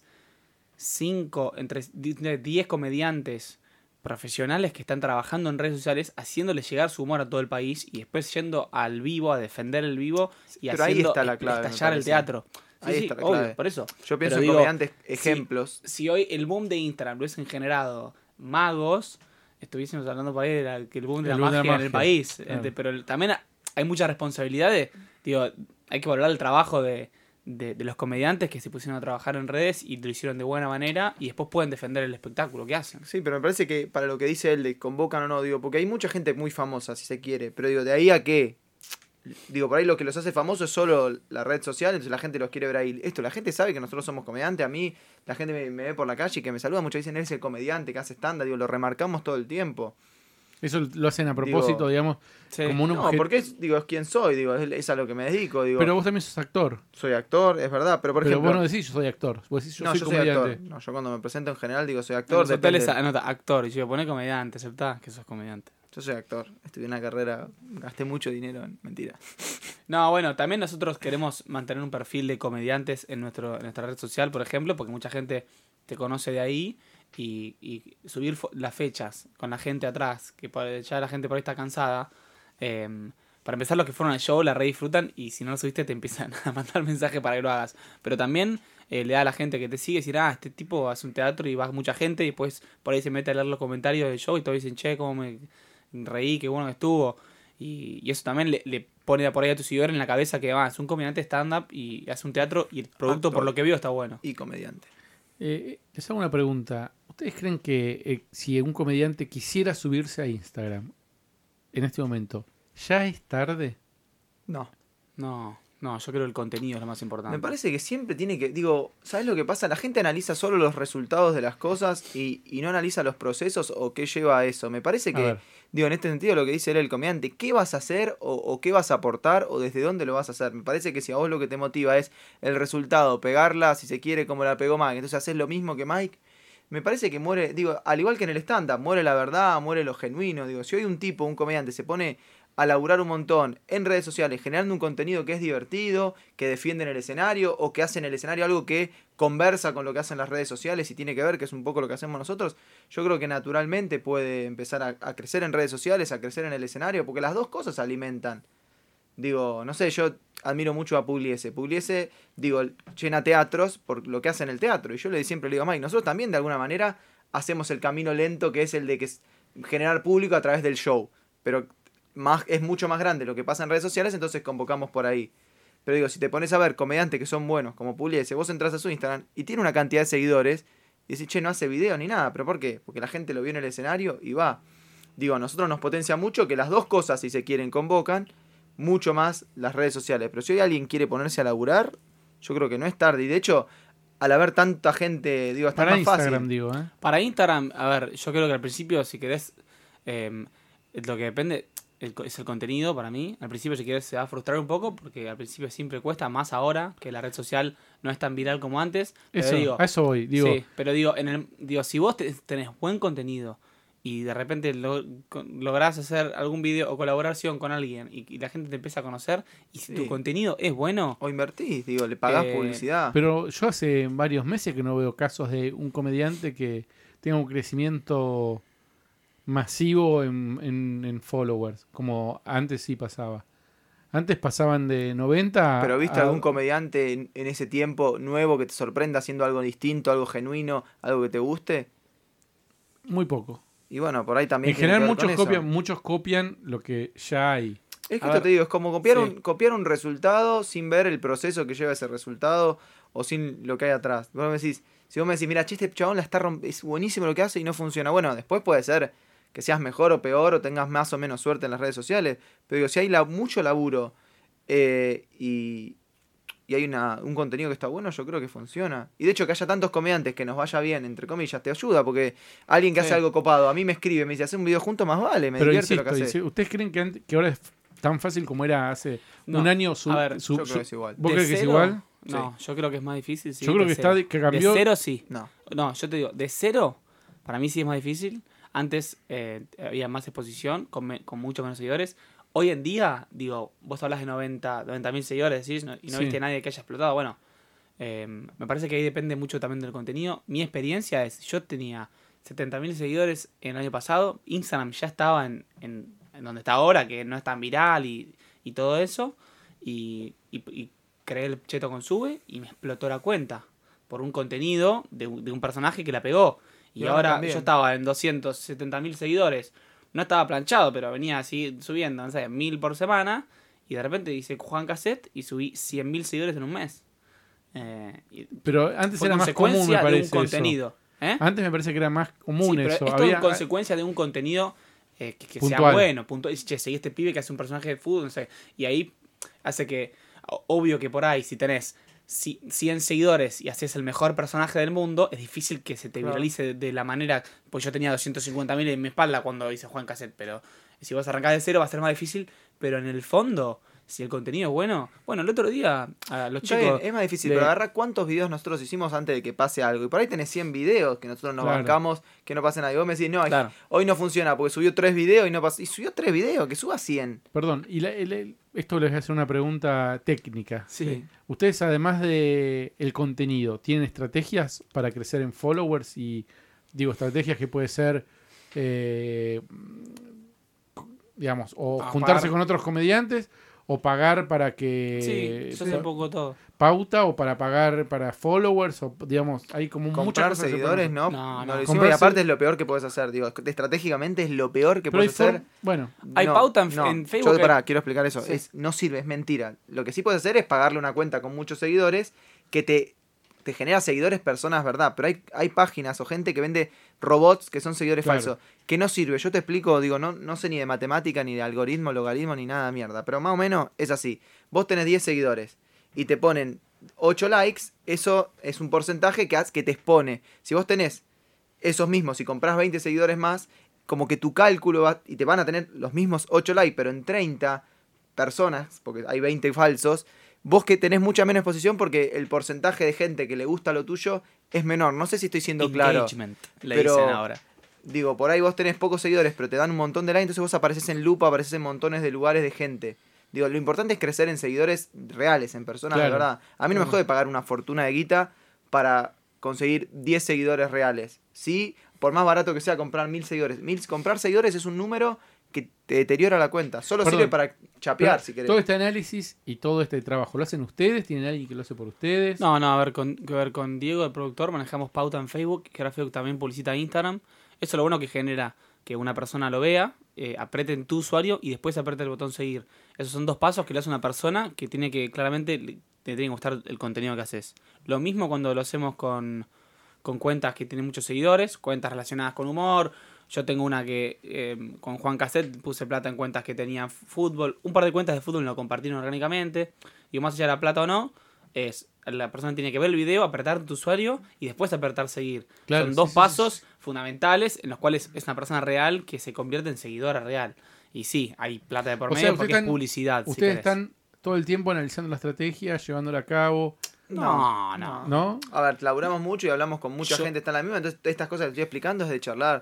Speaker 3: cinco, entre diez comediantes profesionales que están trabajando en redes sociales, haciéndole llegar su humor a todo el país y después yendo al vivo a defender el vivo y
Speaker 4: Pero ahí
Speaker 3: haciendo
Speaker 4: está la
Speaker 3: est-
Speaker 4: clave, me
Speaker 3: estallar el
Speaker 4: parece.
Speaker 3: teatro. Sí,
Speaker 4: Ahí
Speaker 3: sí,
Speaker 4: está la
Speaker 3: obvio,
Speaker 4: clave.
Speaker 3: por eso.
Speaker 4: Yo pienso
Speaker 3: Pero
Speaker 4: en
Speaker 3: digo,
Speaker 4: comediantes
Speaker 3: si-
Speaker 4: ejemplos.
Speaker 3: Si hoy el boom de Instagram lo hubiesen generado magos, estuviésemos hablando para ahí de la- que el boom de
Speaker 2: El
Speaker 3: la
Speaker 2: boom de la
Speaker 3: magia en el
Speaker 2: magia,
Speaker 3: país.
Speaker 2: claro.
Speaker 3: Este, pero el- también hay mucha responsabilidad de, digo, hay que valorar el trabajo de, de, de los comediantes que se pusieron a trabajar en redes y lo hicieron de buena manera y después pueden defender el espectáculo que hacen.
Speaker 4: Sí, pero me parece que para lo que dice él de convocan o no, digo, porque hay mucha gente muy famosa, si se quiere, pero digo, de ahí a qué, digo, por ahí lo que los hace famosos es solo la red social, entonces la gente los quiere ver ahí. Esto, la gente sabe que nosotros somos comediantes, a mí la gente me, me ve por la calle y que me saluda, muchos dicen, él es el comediante que hace stand-up, digo, lo remarcamos todo el tiempo.
Speaker 2: Eso lo hacen a propósito,
Speaker 4: Digo,
Speaker 2: digamos,
Speaker 3: Sí.
Speaker 2: como un
Speaker 4: No,
Speaker 2: objeto.
Speaker 4: porque es, digo, es quien soy, digo, es, es a lo que me dedico, digo,
Speaker 2: Pero vos también sos actor.
Speaker 4: soy actor, es verdad, pero por
Speaker 2: Pero
Speaker 4: ejemplo...
Speaker 2: vos no decís yo soy actor. Vos decís yo
Speaker 4: no,
Speaker 2: soy
Speaker 4: yo soy
Speaker 2: comediante.
Speaker 4: actor. No, yo cuando me presento en general digo soy
Speaker 3: En
Speaker 4: actor.
Speaker 3: los hoteles
Speaker 4: depende-
Speaker 3: anota actor y yo pone comediante, aceptás que sos comediante.
Speaker 4: Yo soy actor. Estudié una carrera, gasté mucho dinero en mentira.
Speaker 3: No, bueno, también nosotros queremos mantener un perfil de comediantes en, nuestro, en nuestra red social, por ejemplo, porque mucha gente te conoce de ahí y, y subir fo- las fechas con la gente atrás, que por- ya la gente por ahí está cansada. eh, para empezar, los que fueron al show la re disfrutan y si no lo subiste te empiezan a mandar mensajes para que lo hagas. Pero también eh, le da a la gente que te sigue decir, ah, este tipo hace un teatro y va mucha gente y después por ahí se mete a leer los comentarios del show y todos dicen, che, cómo me reí, qué bueno que estuvo. Y, y eso también le, le pone por ahí a tu seguidor en la cabeza que va, es un comediante stand-up y hace un teatro y el producto
Speaker 4: Actor.
Speaker 3: por lo que vio está bueno.
Speaker 4: Y comediante.
Speaker 2: Eh, les hago una pregunta. ¿Ustedes creen que eh, si un comediante quisiera subirse a Instagram en este momento, ya es tarde?
Speaker 4: No.
Speaker 3: No, no, yo creo que el contenido es lo más importante.
Speaker 4: Me parece que siempre tiene que. Digo, ¿sabes lo que pasa? La gente analiza solo los resultados de las cosas y, y no analiza los procesos o qué lleva a eso. Me parece
Speaker 2: A
Speaker 4: que.
Speaker 2: ver.
Speaker 4: Digo, en este sentido, lo que dice él, el comediante, ¿qué vas a hacer o, o qué vas a aportar o desde dónde lo vas a hacer? Me parece que si a vos lo que te motiva es el resultado, pegarla, si se quiere, como la pegó Mike, entonces haces lo mismo que Mike, me parece que muere, digo, al igual que en el stand-up, muere la verdad, muere lo genuino. Digo, si hoy un tipo, un comediante, se pone a laburar un montón en redes sociales, generando un contenido que es divertido, que defiende en el escenario o que hace en el escenario algo que conversa con lo que hacen las redes sociales y tiene que ver, que es un poco lo que hacemos nosotros, yo creo que naturalmente puede empezar a, a crecer en redes sociales, a crecer en el escenario, porque las dos cosas se alimentan. Digo, no sé, yo admiro mucho a Pugliese. Pugliese, digo, llena teatros por lo que hace en el teatro. Y yo le siempre le digo a Mike, nosotros también de alguna manera hacemos el camino lento que es el de que es generar público a través del show. Pero más, es mucho más grande lo que pasa en redes sociales, entonces convocamos por ahí. Pero digo, si te pones a ver comediantes que son buenos, como Pugliese, vos entras a su Instagram y tiene una cantidad de seguidores y decís, che, no hace video ni nada. ¿Pero por qué? Porque la gente lo vio en el escenario y va. Digo, a nosotros nos potencia mucho que las dos cosas, si se quieren, convocan mucho más las redes sociales. Pero si hoy alguien quiere ponerse a laburar, yo creo que no es tarde. Y de hecho, al haber tanta gente, digo, está
Speaker 2: Para
Speaker 4: más
Speaker 2: Instagram,
Speaker 4: fácil.
Speaker 2: digo, ¿eh?
Speaker 3: Para Instagram, a ver, yo creo que al principio, si querés, eh, lo que depende el co- es el contenido para mí. Al principio, si querés, se va a frustrar un poco, porque al principio siempre cuesta, más ahora que la red social no es tan viral como antes. Pero
Speaker 2: Eso,
Speaker 3: digo,
Speaker 2: a eso voy. Digo,
Speaker 3: sí, pero digo, en el, digo, si vos te- tenés buen contenido y de repente lo, con, lográs hacer algún video o colaboración con alguien y, y la gente te empieza a conocer y si
Speaker 4: Sí.
Speaker 3: tu contenido es bueno,
Speaker 4: O invertís, digo, le pagás
Speaker 3: Eh,
Speaker 4: publicidad.
Speaker 2: Pero yo hace varios meses que no veo casos de un comediante que tenga un crecimiento masivo en, en- en followers, como antes sí pasaba. Antes pasaban de noventa a...
Speaker 4: Pero ¿viste
Speaker 2: a-
Speaker 4: algún comediante en, en ese tiempo nuevo que te sorprenda haciendo algo distinto, algo genuino, algo que te guste?
Speaker 2: Muy poco.
Speaker 4: Y bueno, por ahí también.
Speaker 2: En
Speaker 4: tiene
Speaker 2: general
Speaker 4: que ver
Speaker 2: muchos
Speaker 4: con eso.
Speaker 2: copian, muchos copian lo que ya hay.
Speaker 4: Es que
Speaker 3: A
Speaker 4: esto
Speaker 3: ver,
Speaker 4: te digo, es como copiar,
Speaker 3: sí.
Speaker 4: un, copiar un resultado sin ver el proceso que lleva ese resultado o sin lo que hay atrás. Vos me decís, si vos me decís, mira, che, este chabón la está romp- es buenísimo lo que hace y no funciona. Bueno, después puede ser que seas mejor o peor o tengas más o menos suerte en las redes sociales. Pero digo, si hay la, mucho laburo eh, y, y hay una, un contenido que está bueno, yo creo que funciona. Y de hecho que haya tantos comediantes que nos vaya bien, entre comillas, te ayuda, porque alguien que
Speaker 3: Sí.
Speaker 4: hace algo copado, a mí me escribe, me dice, hace un video juntos más vale, me
Speaker 2: Pero
Speaker 4: divierte
Speaker 2: insisto,
Speaker 4: lo que hace.
Speaker 2: dice, ¿ustedes creen que, ante- que ahora es tan fácil como era hace
Speaker 3: No,
Speaker 2: un año? Su,
Speaker 3: a ver,
Speaker 2: su-
Speaker 4: Yo creo
Speaker 2: su-
Speaker 4: que es igual.
Speaker 2: ¿Vos
Speaker 3: ¿de
Speaker 2: crees que es
Speaker 3: cero?
Speaker 2: igual?
Speaker 3: No, yo creo que es más difícil. Sí,
Speaker 2: Yo creo
Speaker 3: de
Speaker 2: que está
Speaker 3: cero.
Speaker 2: de- que cambió-
Speaker 3: De cero sí.
Speaker 4: No.
Speaker 3: No, yo te digo, de cero, para mí sí es más difícil. Antes eh, había más exposición, con, me- con muchos menos seguidores. Hoy en día, digo, vos hablas de noventa mil seguidores, ¿sí? No- y no
Speaker 2: Sí.
Speaker 3: viste a nadie que haya explotado. Bueno, eh, me parece que ahí depende mucho también del contenido. Mi experiencia es, yo tenía setenta mil seguidores en el año pasado. Instagram ya estaba en, en, en donde está ahora, que no es tan viral y, y todo eso. Y, y, y creé el Cheto con Sube y me explotó la cuenta por un contenido de, un- de un personaje que la pegó. Y,
Speaker 4: Y ahora
Speaker 3: ahora
Speaker 4: también.
Speaker 3: yo estaba en doscientos setenta mil seguidores. No estaba planchado, pero venía así subiendo, no sé, mil por semana. Y de repente dice Juan Cassette y subí cien mil seguidores en un mes. Eh, y
Speaker 2: Pero antes
Speaker 3: fue
Speaker 2: era más común, me
Speaker 3: consecuencia de
Speaker 2: parece.
Speaker 3: un
Speaker 2: eso.
Speaker 3: contenido. ¿eh?
Speaker 2: Antes me parece que era más
Speaker 3: Sí,
Speaker 2: común
Speaker 3: pero
Speaker 2: eso.
Speaker 3: esto
Speaker 2: Había,
Speaker 3: es consecuencia de un contenido eh, que, que sea
Speaker 2: Puntual.
Speaker 3: bueno, puntual. Y, che, seguí este pibe que hace un personaje de fútbol, no sé. Y ahí hace que, o- obvio que por ahí, si tenés ci- cien seguidores y haces el mejor personaje del mundo, es difícil que se te
Speaker 4: Claro.
Speaker 3: viralice de, de la manera. Pues yo tenía doscientos cincuenta mil en mi espalda cuando hice Juan Cassette, pero si vos arrancás de cero va a ser más difícil. Pero en el fondo, si el contenido es bueno. Bueno, el otro día a los
Speaker 4: Está
Speaker 3: chicos.
Speaker 4: bien, es más difícil,
Speaker 3: le-
Speaker 4: pero agarra cuántos videos nosotros hicimos antes de que pase algo. Y por ahí tenés cien videos que nosotros nos
Speaker 2: Claro.
Speaker 4: bancamos, que no pase nada. Y vos me decís, no,
Speaker 3: Claro.
Speaker 4: hoy no funciona porque subió tres videos y no pasó. Y subió tres videos, que suba cien.
Speaker 2: Perdón, y la- el- el- esto les voy a hacer una pregunta técnica.
Speaker 3: Sí.
Speaker 2: Ustedes, además de el contenido, ¿tienen estrategias para crecer en followers? Y digo, estrategias que puede ser, eh, digamos, o
Speaker 3: Ah,
Speaker 2: juntarse
Speaker 3: pagar.
Speaker 2: con otros comediantes, o pagar para que...
Speaker 3: Sí, yo sé un poco todo.
Speaker 2: pauta, o para pagar para followers, o digamos, hay como muchas
Speaker 4: Comprar
Speaker 2: cosas que se
Speaker 4: seguidores,
Speaker 2: pueden-
Speaker 4: no.
Speaker 3: No,
Speaker 4: no,
Speaker 3: no.
Speaker 4: lo hicimos, y
Speaker 2: Comprarse-
Speaker 4: aparte es lo peor que puedes hacer. Digo, estratégicamente es lo peor que
Speaker 2: Pero hay
Speaker 4: puedes hacer.
Speaker 2: for- Bueno,
Speaker 3: Hay
Speaker 4: No,
Speaker 3: pauta en-
Speaker 4: no.
Speaker 3: en Facebook
Speaker 4: Yo,
Speaker 3: que-
Speaker 4: pará, quiero explicar eso.
Speaker 3: Sí.
Speaker 4: Es, no sirve, es mentira. Lo que sí puedes hacer es pagarle una cuenta con muchos seguidores que te, te genera seguidores personas, ¿verdad? Pero hay, hay páginas o gente que vende robots que son seguidores
Speaker 2: Claro.
Speaker 4: falsos. Que no sirve. Yo te explico, digo, no, no sé ni de matemática, ni de algoritmo, logaritmo, ni nada de mierda. Pero más o menos es así. Vos tenés diez seguidores y te ponen ocho likes, eso es un porcentaje que, haz- que te expone. Si vos tenés esos mismos y compras veinte seguidores más, como que tu cálculo va, y te van a tener los mismos ocho likes, pero en treinta personas, porque hay veinte falsos, vos que tenés mucha menos exposición porque el porcentaje de gente que le gusta lo tuyo es menor. No sé si estoy siendo claro.
Speaker 3: Engagement, le
Speaker 4: pero-
Speaker 3: dicen ahora.
Speaker 4: Digo, por ahí vos tenés pocos seguidores, pero te dan un montón de likes, entonces vos apareces en lupa, apareces en montones de lugares de gente. Digo, lo importante es crecer en seguidores reales, en personas
Speaker 2: Claro.
Speaker 4: de verdad. A mí no me jode pagar una fortuna de guita para conseguir diez seguidores reales. Sí, por más barato que sea comprar mil seguidores. Mil, comprar seguidores es un número que te deteriora la cuenta. Solo
Speaker 2: Perdón,
Speaker 4: sirve para chapear,
Speaker 2: pero
Speaker 4: si querés.
Speaker 2: todo este análisis y todo este trabajo, ¿lo hacen ustedes? ¿Tienen alguien que lo hace por ustedes?
Speaker 3: No, no, a ver, con, que ver con Diego, el productor, manejamos pauta en Facebook, que ahora Facebook también publicita Instagram. Eso es lo bueno que genera que una persona lo vea, eh, apriete en tu usuario y después apriete el botón seguir. Esos son dos pasos que le hace una persona que tiene que, claramente, le- te tiene que gustar el contenido que haces. Lo mismo cuando lo hacemos con, con cuentas que tienen muchos seguidores, cuentas relacionadas con humor. Yo tengo una que eh, con Juan Cassette puse plata en cuentas que tenían fútbol. Un par de cuentas de fútbol lo compartieron orgánicamente. Y más allá de la plata o no, es la persona tiene que ver el video, apretar tu usuario y después apretar seguir.
Speaker 2: Claro,
Speaker 3: Son
Speaker 2: sí,
Speaker 3: dos
Speaker 2: sí,
Speaker 3: pasos fundamentales en los cuales es una persona real que se convierte en seguidora real. Y sí, hay plata de por
Speaker 2: O
Speaker 3: medio
Speaker 2: sea,
Speaker 3: porque
Speaker 2: ustedes
Speaker 3: es
Speaker 2: están-
Speaker 3: publicidad. si
Speaker 2: Ustedes
Speaker 3: querés.
Speaker 2: están todo el tiempo analizando la estrategia, llevándola a cabo,
Speaker 3: No, no.
Speaker 2: ¿no?
Speaker 4: A ver, laburamos mucho y hablamos con mucha
Speaker 3: Yo-
Speaker 4: gente, está en la misma, entonces estas cosas que estoy explicando es de charlar.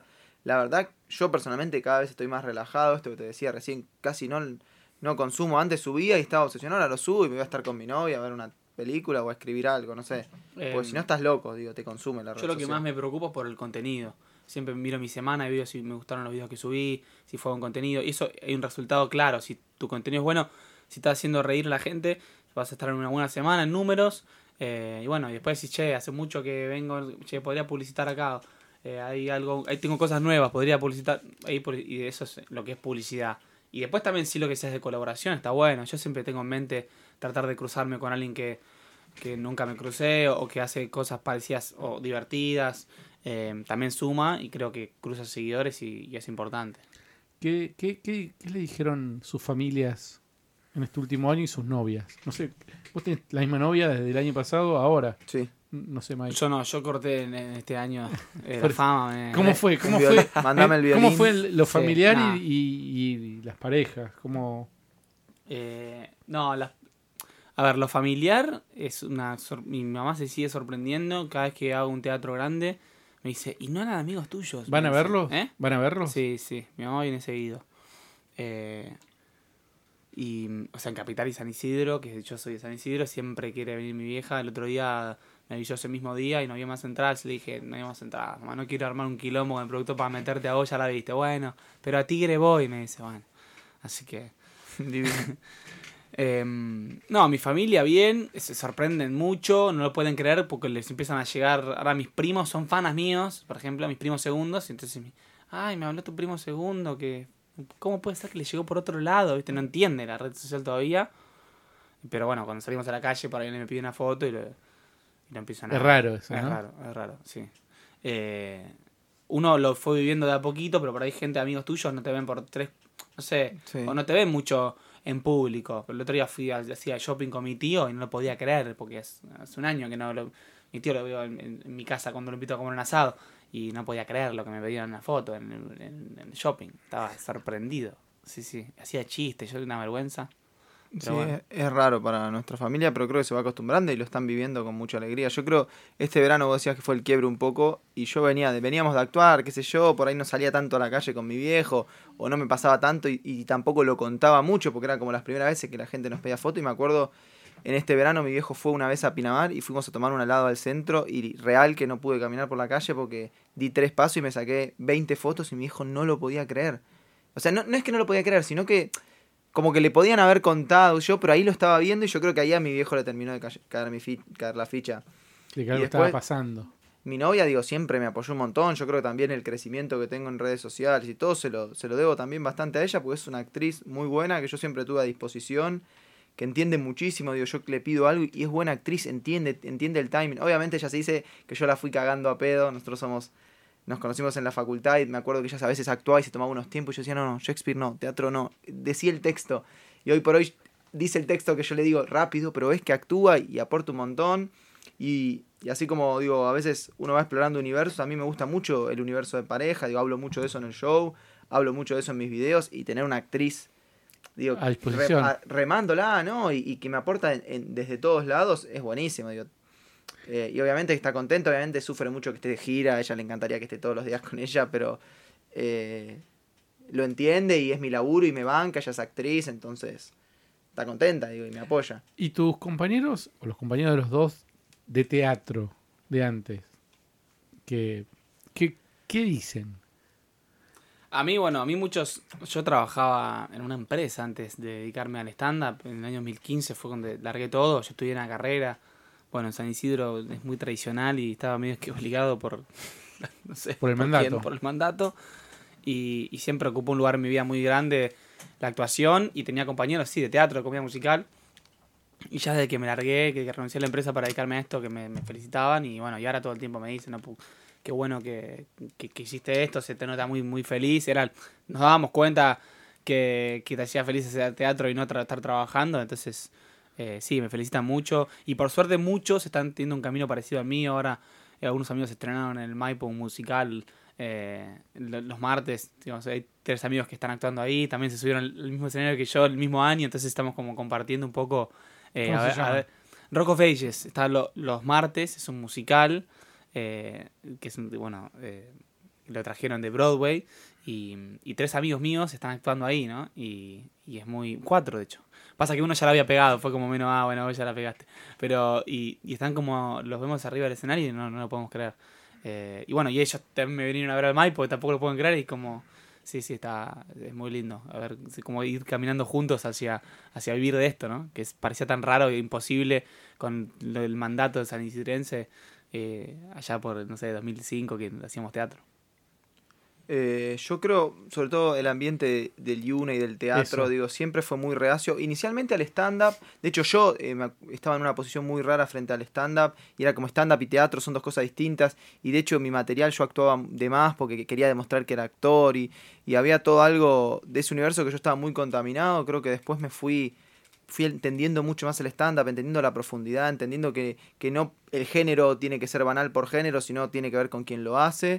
Speaker 4: la verdad, yo personalmente cada vez estoy más relajado. Esto que te decía recién, casi no, no consumo. Antes subía y estaba obsesionado, ahora lo subo y me voy a estar con mi novia a ver una película o a escribir algo, no sé. Porque
Speaker 3: Eh,
Speaker 4: si no estás loco, digo, te consume la red
Speaker 3: Yo lo que
Speaker 4: social.
Speaker 3: más me preocupo es por el contenido. Siempre miro mi semana y veo si me gustaron los videos que subí, si fue buen contenido. Y eso hay un resultado claro. Si tu contenido es bueno, si estás haciendo reír a la gente, vas a estar en una buena semana en números. Eh, y bueno, y después decís, che, hace mucho que vengo, che, podría publicitar acá. Eh, hay algo, ahí tengo cosas nuevas, podría publicitar. Ahí, y eso es lo que es publicidad. Y después también sí lo que seas de colaboración está bueno. Yo siempre tengo en mente tratar de cruzarme con alguien que, que nunca me crucé o que hace cosas parecidas o divertidas. Eh, también suma y creo que cruza seguidores y, y es importante.
Speaker 2: ¿Qué, qué, qué, ¿Qué le dijeron sus familias en este último año y sus novias? No sé, vos tenés la misma novia desde el año pasado a ahora.
Speaker 4: Sí.
Speaker 2: No sé, Mike.
Speaker 3: Yo no, yo corté en, en este año eh, la
Speaker 2: Pero,
Speaker 3: fama. Me,
Speaker 2: ¿Cómo fue? ¿Cómo
Speaker 4: El
Speaker 2: fue?
Speaker 4: violín. Mandame el violín.
Speaker 2: ¿Cómo fue el- lo
Speaker 3: Sí,
Speaker 2: familiar
Speaker 3: nah.
Speaker 2: y, y- y las parejas? ¿Cómo?
Speaker 3: Eh, no, la- a ver, lo familiar es una... sor- mi mamá se sigue sorprendiendo cada vez que hago un teatro grande. Me dice, ¿y no eran amigos tuyos?
Speaker 2: ¿Van
Speaker 3: Me
Speaker 2: a
Speaker 3: dice.
Speaker 2: verlos?
Speaker 3: ¿Eh?
Speaker 2: ¿Van a verlos?
Speaker 3: Sí, sí, mi mamá viene seguido. Eh, y, o sea, en Capital y San Isidro, que yo soy de San Isidro, siempre quiere venir mi vieja. El otro día me avisó ese mismo día y no había más entradas. Le dije, no había más entradas, mamá, no quiero armar un quilombo con el producto para meterte a vos, ya la viste. Bueno, pero a Tigre voy, me dice, bueno. Así que...
Speaker 4: Divino.
Speaker 3: Eh, no, mi familia bien, se sorprenden mucho, no lo pueden creer porque les empiezan a llegar, ahora mis primos son fanas míos, por ejemplo, mis primos segundos, y entonces, ay, me habló tu primo segundo, que ¿cómo puede ser que le llegó por otro lado? ¿Viste? No entiende la red social todavía, pero bueno, cuando salimos a la calle, por ahí me pide una foto y lo, y lo empiezan a...
Speaker 2: Es raro eso,
Speaker 3: Es
Speaker 2: ¿no?
Speaker 3: raro, es raro, sí. Eh, uno lo fue viviendo de a poquito, pero por ahí gente, amigos tuyos, no te ven por tres, no sé,
Speaker 4: Sí.
Speaker 3: o no te ven mucho en público. El otro día fui a, hacía shopping con mi tío y no lo podía creer porque es, hace un año que no lo... Mi tío lo veo en, en- en mi casa cuando lo invito a comer un asado y no podía creer lo que me pedían en la foto en, el- en- en el shopping. Estaba sorprendido. Sí, sí. Hacía chistes, yo una vergüenza. Pero
Speaker 4: Sí,
Speaker 3: bueno.
Speaker 4: es, es raro para nuestra familia, pero creo que se va acostumbrando y lo están viviendo con mucha alegría. Yo creo, este verano vos decías que fue el quiebre un poco, y yo venía de, veníamos de actuar, qué sé yo, por ahí no salía tanto a la calle con mi viejo, o no me pasaba tanto, y, y tampoco lo contaba mucho, porque era como las primeras veces que la gente nos pedía foto, y me acuerdo, en este verano mi viejo fue una vez a Pinamar, y fuimos a tomar un helado al centro, y real que no pude caminar por la calle, porque di tres pasos y me saqué veinte fotos, y mi viejo no lo podía creer. O sea, no, no es que no lo podía creer, sino que... como que le podían haber contado yo, pero ahí lo estaba viendo y yo creo que ahí a mi viejo le terminó de ca- caer, mi fi- caer la ficha.
Speaker 2: De que algo
Speaker 4: Y
Speaker 2: estaba
Speaker 4: después-
Speaker 2: pasando.
Speaker 4: Mi novia, digo, siempre me apoyó un montón. Yo creo que también el crecimiento que tengo en redes sociales y todo se lo, se lo debo también bastante a ella, porque es una actriz muy buena que yo siempre tuve a disposición, que entiende muchísimo. Digo, yo le pido algo y es buena actriz, entiende, entiende el timing. Obviamente ella se dice que yo la fui cagando a pedo. Nosotros somos... Nos conocimos en la facultad y me acuerdo que ella a veces actuaba y se tomaba unos tiempos y yo decía, no, no, Shakespeare no, teatro no. Decía el texto. Y hoy por hoy dice el texto que yo le digo rápido, pero ves que actúa y aporta un montón. Y, y así como digo, a veces uno va explorando universos, a mí me gusta mucho el universo de pareja, digo, hablo mucho de eso en el show, hablo mucho de eso en mis videos, y tener una actriz, digo,
Speaker 2: A disposición.
Speaker 4: re- a- remándola, ¿no? Y, y que me aporta en- en- desde todos lados, es buenísimo, digo. Eh, y obviamente está contenta, obviamente sufre mucho que esté de gira, a ella le encantaría que esté todos los días con ella, pero eh, lo entiende y es mi laburo y me banca, ella es actriz, entonces está contenta, digo, y me apoya.
Speaker 2: ¿Y tus compañeros, o los compañeros de los dos de teatro de antes, que, que- qué dicen?
Speaker 3: A mí, bueno, a mí muchos... Yo trabajaba en una empresa antes de dedicarme al stand-up. En el año dos mil quince fue cuando largué todo. Yo estudié una carrera. Bueno, en San Isidro es muy tradicional y estaba medio que obligado por... No sé.
Speaker 2: Por el mandato.
Speaker 3: quién, por el mandato. Y, y siempre ocupó un lugar en mi vida muy grande la actuación. Y tenía compañeros, sí, de teatro, de comedia musical. Y ya desde que me largué, que, que renuncié a la empresa para dedicarme a esto, que me, me felicitaban. Y bueno, y ahora todo el tiempo me dicen, no, pu- qué bueno que, que, que hiciste esto, se te nota muy, muy feliz. Era, nos dábamos cuenta que, que te hacía feliz hacer teatro y no tra- estar trabajando. Entonces, eh, sí, me felicitan mucho. Y por suerte muchos están teniendo un camino parecido al mío. Ahora eh, algunos amigos estrenaron en el Maipo un musical eh, lo- los martes. Digamos, hay tres amigos que están actuando ahí. También se subieron al mismo escenario que yo el mismo año. Entonces estamos como compartiendo un poco... Eh,
Speaker 2: ¿Cómo
Speaker 3: a
Speaker 2: se
Speaker 3: ver, a
Speaker 2: llama?
Speaker 3: ver, Rock of Ages está lo- los martes, es un musical, eh, que es un, bueno, eh, lo trajeron de Broadway, y, y tres amigos míos están actuando ahí, ¿no? Y, y es muy... Cuatro, de hecho. Pasa que uno ya la había pegado, fue como menos, ah, bueno, vos ya la pegaste. Pero, y, y están como, los vemos arriba del escenario y no, no lo podemos creer. Eh, y bueno, y ellos también me vinieron a ver al Mike porque tampoco lo pueden creer y como... Sí, sí, está, es muy lindo. A ver, como ir caminando juntos hacia, hacia vivir de esto, ¿no? Que es, parecía tan raro e imposible con lo, el mandato de San Isidrense eh, allá por, no sé, dos mil cinco que hacíamos teatro.
Speaker 4: Eh, yo creo, sobre todo el ambiente del Yuna y del teatro,
Speaker 2: Eso.
Speaker 4: digo, siempre fue muy reacio. Inicialmente al stand-up, de hecho yo eh, me, estaba en una posición muy rara frente al stand-up, y era como stand-up y teatro son dos cosas distintas, y de hecho mi material yo actuaba de más porque quería demostrar que era actor, y, y había todo algo de ese universo que yo estaba muy contaminado. Creo que después me fui... fui entendiendo mucho más el stand-up, entendiendo la profundidad, entendiendo que, que no el género tiene que ser banal por género, sino tiene que ver con quien lo hace.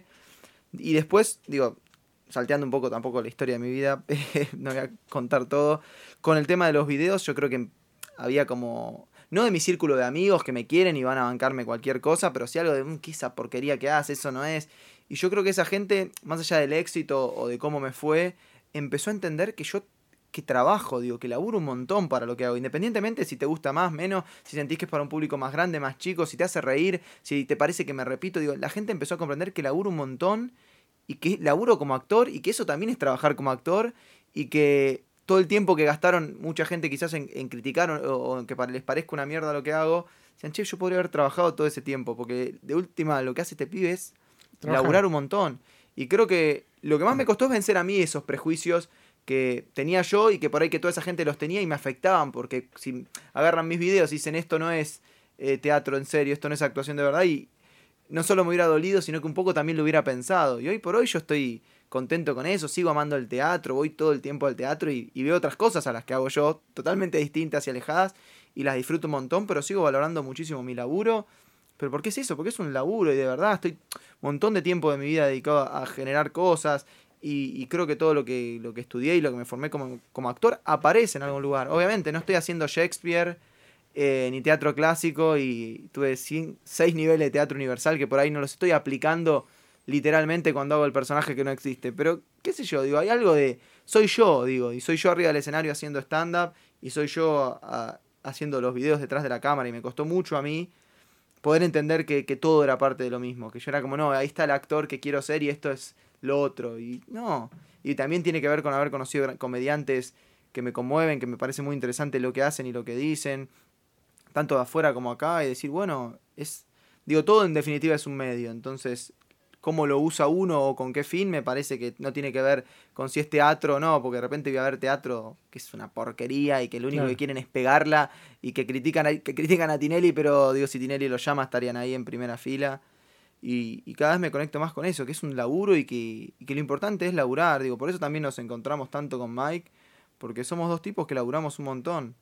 Speaker 4: Y después, digo, salteando un poco tampoco la historia de mi vida, no voy a contar todo. Con el tema de los videos, yo creo que había como... No de mi círculo de amigos que me quieren y van a bancarme cualquier cosa, pero sí algo de, mmm, ¿qué esa porquería que hace? Eso no es. Y yo creo que esa gente, más allá del éxito o de cómo me fue, empezó a entender que yo que trabajo, digo, que laburo un montón para lo que hago, independientemente si te gusta más, menos, si sentís que es para un público más grande, más chico, si te hace reír, si te parece que me repito, digo, la gente empezó a comprender que laburo un montón y que laburo como actor y que eso también es trabajar como actor y que todo el tiempo que gastaron mucha gente quizás en, en criticar o, o en que les parezca una mierda lo que hago, decían, che, yo podría haber trabajado todo ese tiempo, porque de última lo que hace este pibe es
Speaker 2: Trabajar.
Speaker 4: laburar un montón. Y creo que lo que más me costó es vencer a mí esos prejuicios que tenía yo y que por ahí que toda esa gente los tenía y me afectaban, porque si agarran mis videos y dicen esto no es eh, teatro en serio, esto no es actuación de verdad, y no solo me hubiera dolido, sino que un poco también lo hubiera pensado. Y hoy por hoy yo estoy contento con eso, sigo amando el teatro, voy todo el tiempo al teatro y, y veo otras cosas a las que hago yo, totalmente distintas y alejadas, y las disfruto un montón, pero sigo valorando muchísimo mi laburo. ¿Pero por qué es eso? Porque es un laburo y de verdad estoy un montón de tiempo de mi vida dedicado a generar cosas. Y, y creo que todo lo que, lo que estudié y lo que me formé como, como actor aparece en algún lugar. Obviamente no estoy haciendo Shakespeare eh, ni teatro clásico y tuve cien, seis niveles de teatro universal que por ahí no los estoy aplicando literalmente cuando hago el personaje que no existe. Pero qué sé yo, digo, hay algo de... Soy yo, digo, y soy yo arriba del escenario haciendo stand-up y soy yo a, haciendo los videos detrás de la cámara y me costó mucho a mí poder entender que, que todo era parte de lo mismo. Que yo era como, no, ahí está el actor que quiero ser y esto es... lo otro, y no, y también tiene que ver con haber conocido comediantes que me conmueven, que me parece muy interesante lo que hacen y lo que dicen, tanto de afuera como acá, y decir, bueno, es, digo, todo en definitiva es un medio, entonces, cómo lo usa uno o con qué fin, me parece que no tiene que ver con si es teatro o no, porque de repente voy a ver teatro que es una porquería y que lo único
Speaker 2: Claro.
Speaker 4: que quieren es pegarla, y que critican a, que critican a Tinelli, pero digo, si Tinelli lo llama estarían ahí en primera fila. Y, y cada vez me conecto más con eso, que es un laburo y que, y que lo importante es laburar. Digo, por eso también nos encontramos tanto con Mike, porque somos dos tipos que laburamos un montón.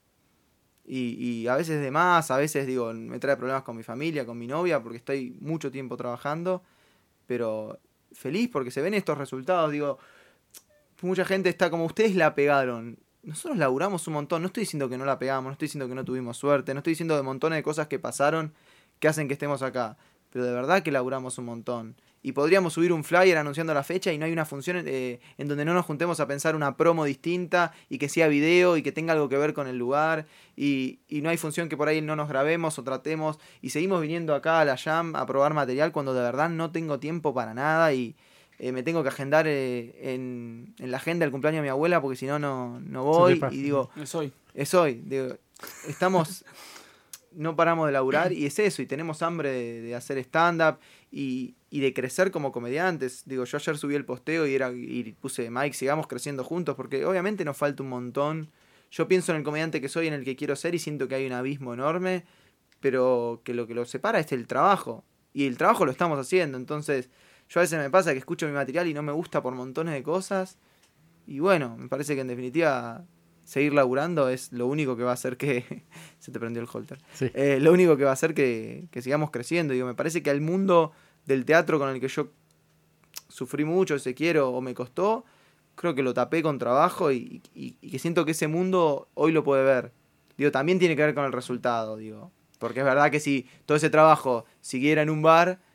Speaker 4: Y, y a veces de más, a veces digo, me trae problemas con mi familia, con mi novia, porque estoy mucho tiempo trabajando, pero feliz porque se ven estos resultados. Digo, mucha gente está como, ustedes la pegaron. Nosotros laburamos un montón, no estoy diciendo que no la pegamos, no estoy diciendo que no tuvimos suerte, no estoy diciendo de montones de cosas que pasaron que hacen que estemos acá. Pero de verdad que laburamos un montón. Y podríamos subir un flyer anunciando la fecha y no hay una función eh, en donde no nos juntemos a pensar una promo distinta y que sea video y que tenga algo que ver con el lugar. Y, y no hay función que por ahí no nos grabemos o tratemos. Y seguimos viniendo acá a la Jam a probar material cuando de verdad no tengo tiempo para nada y eh, me tengo que agendar eh, en, en la agenda el cumpleaños de mi abuela porque si no, no no voy.
Speaker 2: pasa.
Speaker 4: Y digo,
Speaker 3: Es hoy.
Speaker 4: es hoy. Digo, estamos... no paramos de laburar y es eso, y tenemos hambre de, de hacer stand-up y, y de crecer como comediantes. Digo, yo ayer subí el posteo y, era, y puse, Mike, sigamos creciendo juntos, porque obviamente nos falta un montón. Yo pienso en el comediante que soy, en el que quiero ser, y siento que hay un abismo enorme, pero que lo que lo separa es el trabajo, y el trabajo lo estamos haciendo. Entonces, yo a veces me pasa que escucho mi material y no me gusta por montones de cosas, y bueno, me parece que en definitiva... seguir laburando es lo único que va a hacer que... se te prendió el holter.
Speaker 2: Sí.
Speaker 4: Eh, lo único que va a hacer que, que sigamos creciendo. Digo, me parece que al mundo del teatro con el que yo sufrí mucho, si quiero, o me costó, creo que lo tapé con trabajo y, y, y que siento que ese mundo hoy lo puede ver. Digo, también tiene que ver con el resultado, digo. Porque es verdad que si todo ese trabajo siguiera en un bar,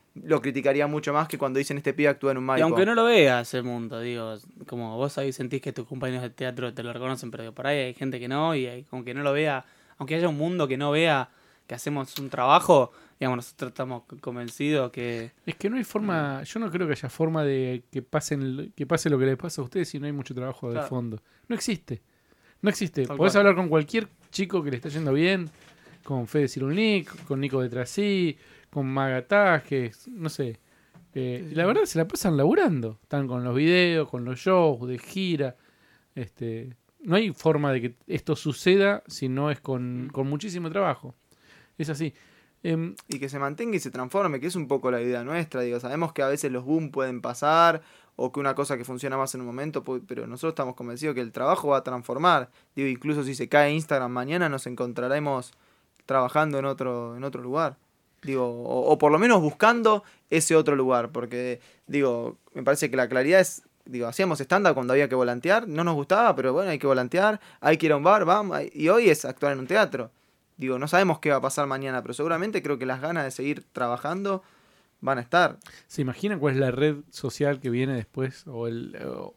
Speaker 4: lo criticaría mucho más que cuando dicen este pibe actúa en un
Speaker 3: Y
Speaker 4: Maipo.
Speaker 3: aunque no lo veas el mundo, digo, como vos ahí sentís que tus compañeros de teatro te lo reconocen, pero por ahí hay gente que no, y hay, aunque no lo vea, aunque haya un mundo que no vea que hacemos un trabajo, digamos, nosotros estamos convencidos que...
Speaker 2: Es que no hay forma, yo no creo que haya forma de que pasen que pase lo que les pasa a ustedes si no hay mucho trabajo de
Speaker 3: Claro.
Speaker 2: fondo. No existe. No existe.
Speaker 3: Tal
Speaker 2: Podés
Speaker 3: cual.
Speaker 2: hablar con cualquier chico que le está yendo bien, con Fede Cirulnik, con Nico de Trasí, con Magatajes, no sé. Eh, y la verdad se la pasan laburando. Están con los videos, con los shows, de gira. Este, no hay forma de que esto suceda si no es con, con muchísimo trabajo. Es así. Em,
Speaker 4: Y que se mantenga y se transforme, que es un poco la idea nuestra. Digo, sabemos que a veces los boom pueden pasar o que una cosa que funciona más en un momento, pu- pero nosotros estamos convencidos que el trabajo va a transformar. Digo, incluso si se cae Instagram mañana nos encontraremos trabajando en otro, en otro lugar. Digo, o, o por lo menos buscando ese otro lugar, porque digo, me parece que la claridad es, digo, hacíamos stand-up cuando había que volantear, no nos gustaba, pero bueno, hay que volantear, hay que ir a un bar, vamos, y hoy es actuar en un teatro. Digo, no sabemos qué va a pasar mañana, pero seguramente creo que las ganas de seguir trabajando van a estar.
Speaker 2: ¿Se imaginan cuál es la red social que viene después? O el o-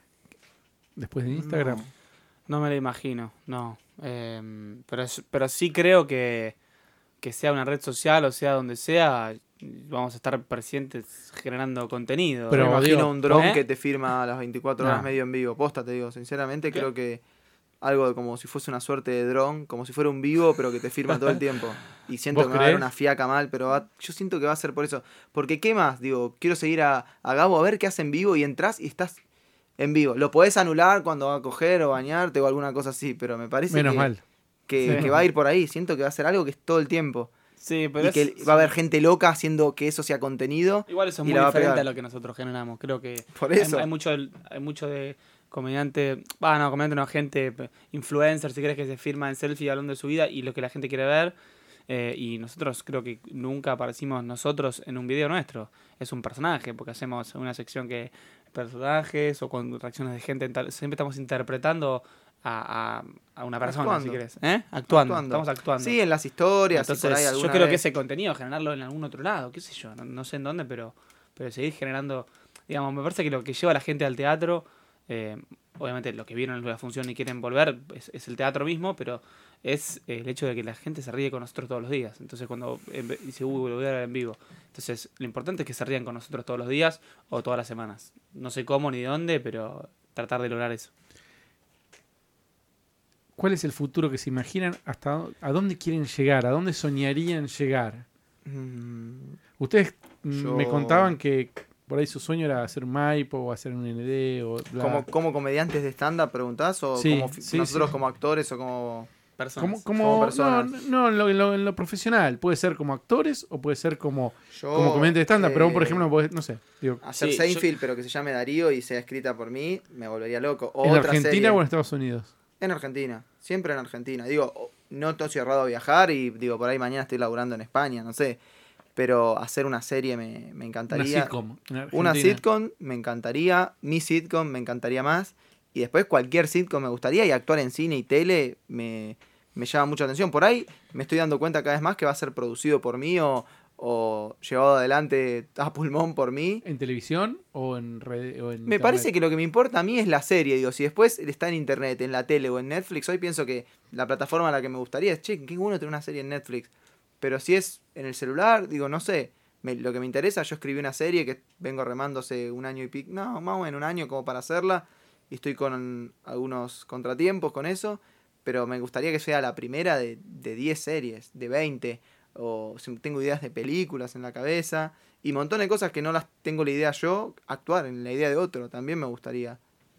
Speaker 2: después de Instagram.
Speaker 4: No.
Speaker 3: No me lo imagino, no. Eh, pero, es- pero sí creo que, que sea una red social o sea donde sea, vamos a estar presentes generando contenido.
Speaker 2: Pero,
Speaker 4: me imagino
Speaker 2: digo,
Speaker 4: un dron
Speaker 3: ¿eh?
Speaker 4: que te firma a las veinticuatro horas
Speaker 2: No.
Speaker 4: medio en vivo. Posta, te digo, sinceramente
Speaker 3: ¿Qué?
Speaker 4: creo que algo de como si fuese una suerte de dron, como si fuera un vivo, pero que te firma todo el tiempo. Y siento
Speaker 2: ¿Vos
Speaker 4: que me va a dar
Speaker 2: creés?
Speaker 4: una fiaca mal, pero va- yo siento que va a ser por eso. Porque ¿qué más? Digo, quiero seguir a, a Gabo a ver qué hace en vivo y entras y estás en vivo. Lo podés anular cuando va a coger o bañarte o alguna cosa así, pero me parece
Speaker 2: Menos
Speaker 4: que,
Speaker 2: mal.
Speaker 4: que,
Speaker 3: Sí.
Speaker 4: que va a ir por ahí. Siento que va a ser algo que es todo el tiempo.
Speaker 3: Sí, pero
Speaker 4: Y
Speaker 3: es-
Speaker 4: que va a haber gente loca haciendo que eso sea contenido.
Speaker 3: Igual eso es
Speaker 4: y
Speaker 3: muy
Speaker 4: la va a
Speaker 3: diferente
Speaker 4: pegar.
Speaker 3: a lo que nosotros generamos. Creo que
Speaker 4: Por
Speaker 3: hay-
Speaker 4: eso.
Speaker 3: Hay, mucho, hay mucho de comediante, va, no, comediante no, gente, pe- influencer, si querés, que se firma en selfie hablando de su vida y lo que la gente quiere ver. Eh, y nosotros creo que nunca aparecimos nosotros en un video nuestro. Es un personaje, porque hacemos una sección que personajes o con reacciones de gente. en tal- siempre estamos interpretando a, a, a una persona,
Speaker 4: Actuando.
Speaker 3: si querés. ¿Eh? Actuando.
Speaker 4: Actuando.
Speaker 3: Estamos actuando.
Speaker 4: Sí, en las historias. y
Speaker 3: Entonces,
Speaker 4: por ahí
Speaker 3: yo
Speaker 4: alguna
Speaker 3: creo que
Speaker 4: vez.
Speaker 3: ese contenido, generarlo en algún otro lado, qué sé yo, no, no sé en dónde, pero, pero seguir generando, digamos, me parece que lo que lleva a la gente al teatro, eh, obviamente lo que vieron en la función y quieren volver, es, es el teatro mismo, pero es eh, el hecho de que la gente se ríe con nosotros todos los días. Entonces cuando en ve- dice, uy, lo voy a ver en vivo. Entonces lo importante es que se rían con nosotros todos los días o todas las semanas. No sé cómo ni de dónde, pero tratar de lograr eso.
Speaker 2: ¿Cuál es el futuro que se imaginan? ¿Hasta dó- a dónde quieren llegar? ¿A dónde soñarían llegar?
Speaker 4: Mm,
Speaker 2: Ustedes mm,
Speaker 4: Yo-
Speaker 2: me contaban que por ahí su sueño era hacer Maipo o hacer un N D o bla.
Speaker 4: como, como comediantes de stand-up, ¿preguntás? ¿O
Speaker 2: Sí,
Speaker 4: como fi-
Speaker 2: sí,
Speaker 4: nosotros
Speaker 2: sí.
Speaker 4: como actores o como...?
Speaker 3: Personas.
Speaker 2: ¿Cómo, cómo-
Speaker 4: como
Speaker 2: no,
Speaker 4: personas.
Speaker 2: no, en lo, en lo- en lo profesional. Puede ser como actores o puede ser como,
Speaker 4: Yo,
Speaker 2: como comediante de stand-up. Pero vos, por
Speaker 4: eh,
Speaker 2: ejemplo, podés- no sé. Digo,
Speaker 4: Hacer
Speaker 3: Sí,
Speaker 4: Seinfeld, pero que se llame Darío y sea escrita por mí, me volvería loco. O
Speaker 2: ¿en
Speaker 4: otra
Speaker 2: Argentina
Speaker 4: serie.
Speaker 2: o en Estados Unidos?
Speaker 4: En Argentina, siempre en Argentina. Digo, o- no estoy cerrado a viajar y digo, por ahí mañana estoy laburando en España, no sé. Pero hacer una serie me, me
Speaker 2: Una
Speaker 4: encantaría.
Speaker 2: sitcom. en
Speaker 4: Una
Speaker 2: Argentina.
Speaker 4: sitcom me encantaría, mi sitcom me encantaría más. Y después cualquier sitcom me gustaría y actuar en cine y tele me, me llama mucha atención. Por ahí me estoy dando cuenta cada vez más que va a ser producido por mí o, o llevado adelante a pulmón por mí.
Speaker 2: ¿En televisión o en red? O en
Speaker 4: Me
Speaker 2: internet?
Speaker 4: parece que lo que me importa a mí es la serie, digo, si después está en internet, en la tele o en Netflix, hoy pienso que la plataforma a la que me gustaría es, che, qué bueno tener una serie en Netflix. Pero si es en el celular, digo, no sé, me- lo que me interesa, yo escribí una serie que vengo remando hace un año y pico, no, más o menos un año como para hacerla, y estoy con algunos contratiempos con eso, pero me gustaría que sea la primera de, de diez series, de veinte, o si tengo ideas de películas en la cabeza, y un montón de cosas que no las tengo la idea yo, actuar en la idea de otro, también me gustaría.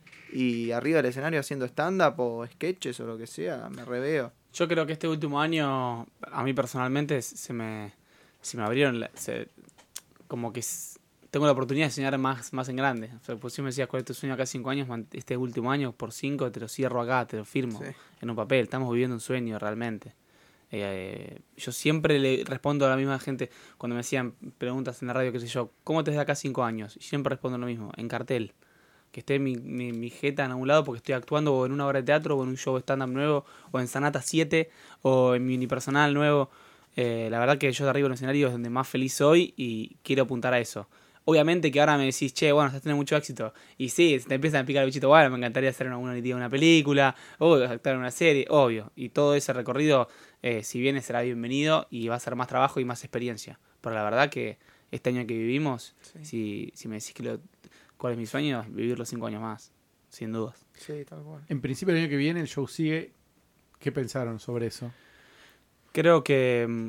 Speaker 4: Y arriba del escenario haciendo stand-up o sketches o lo que sea, me reveo.
Speaker 3: Yo creo que este último año, a mí personalmente, se me, se me abrieron, la- se- como que s- tengo la oportunidad de soñar más, más en grande. O sea, pues si me decías, ¿cuál es tu sueño acá cinco años? Man- Este último año, por cinco, te lo cierro acá, te lo firmo
Speaker 4: Sí.
Speaker 3: en un papel. Estamos viviendo un sueño realmente. Eh, yo siempre le respondo a la misma gente cuando me hacían preguntas en la radio, qué sé yo, ¿cómo te ves de acá cinco años? Y siempre respondo lo mismo, en cartel. Que esté mi, mi, mi jeta en algún lado porque estoy actuando o en una obra de teatro o en un show stand-up nuevo o en Sanata siete o en mi unipersonal nuevo. Eh, la verdad que yo de arriba en el escenario es donde más feliz soy y quiero apuntar a eso. Obviamente que ahora me decís, che, bueno, estás teniendo mucho éxito. Y sí, te empiezan a picar el bichito, bueno, me encantaría hacer una, una, una película, o actuar en una serie, obvio. Y todo ese recorrido, eh, si viene, será bienvenido y va a ser más trabajo y más experiencia. Pero la verdad que este año que vivimos, sí. si, si me decís que lo, cuál es mi sueño, vivir los cinco años más, sin dudas.
Speaker 4: Sí, tal cual.
Speaker 2: En principio, el año que viene el show sigue. ¿Qué pensaron sobre eso?
Speaker 3: Creo que,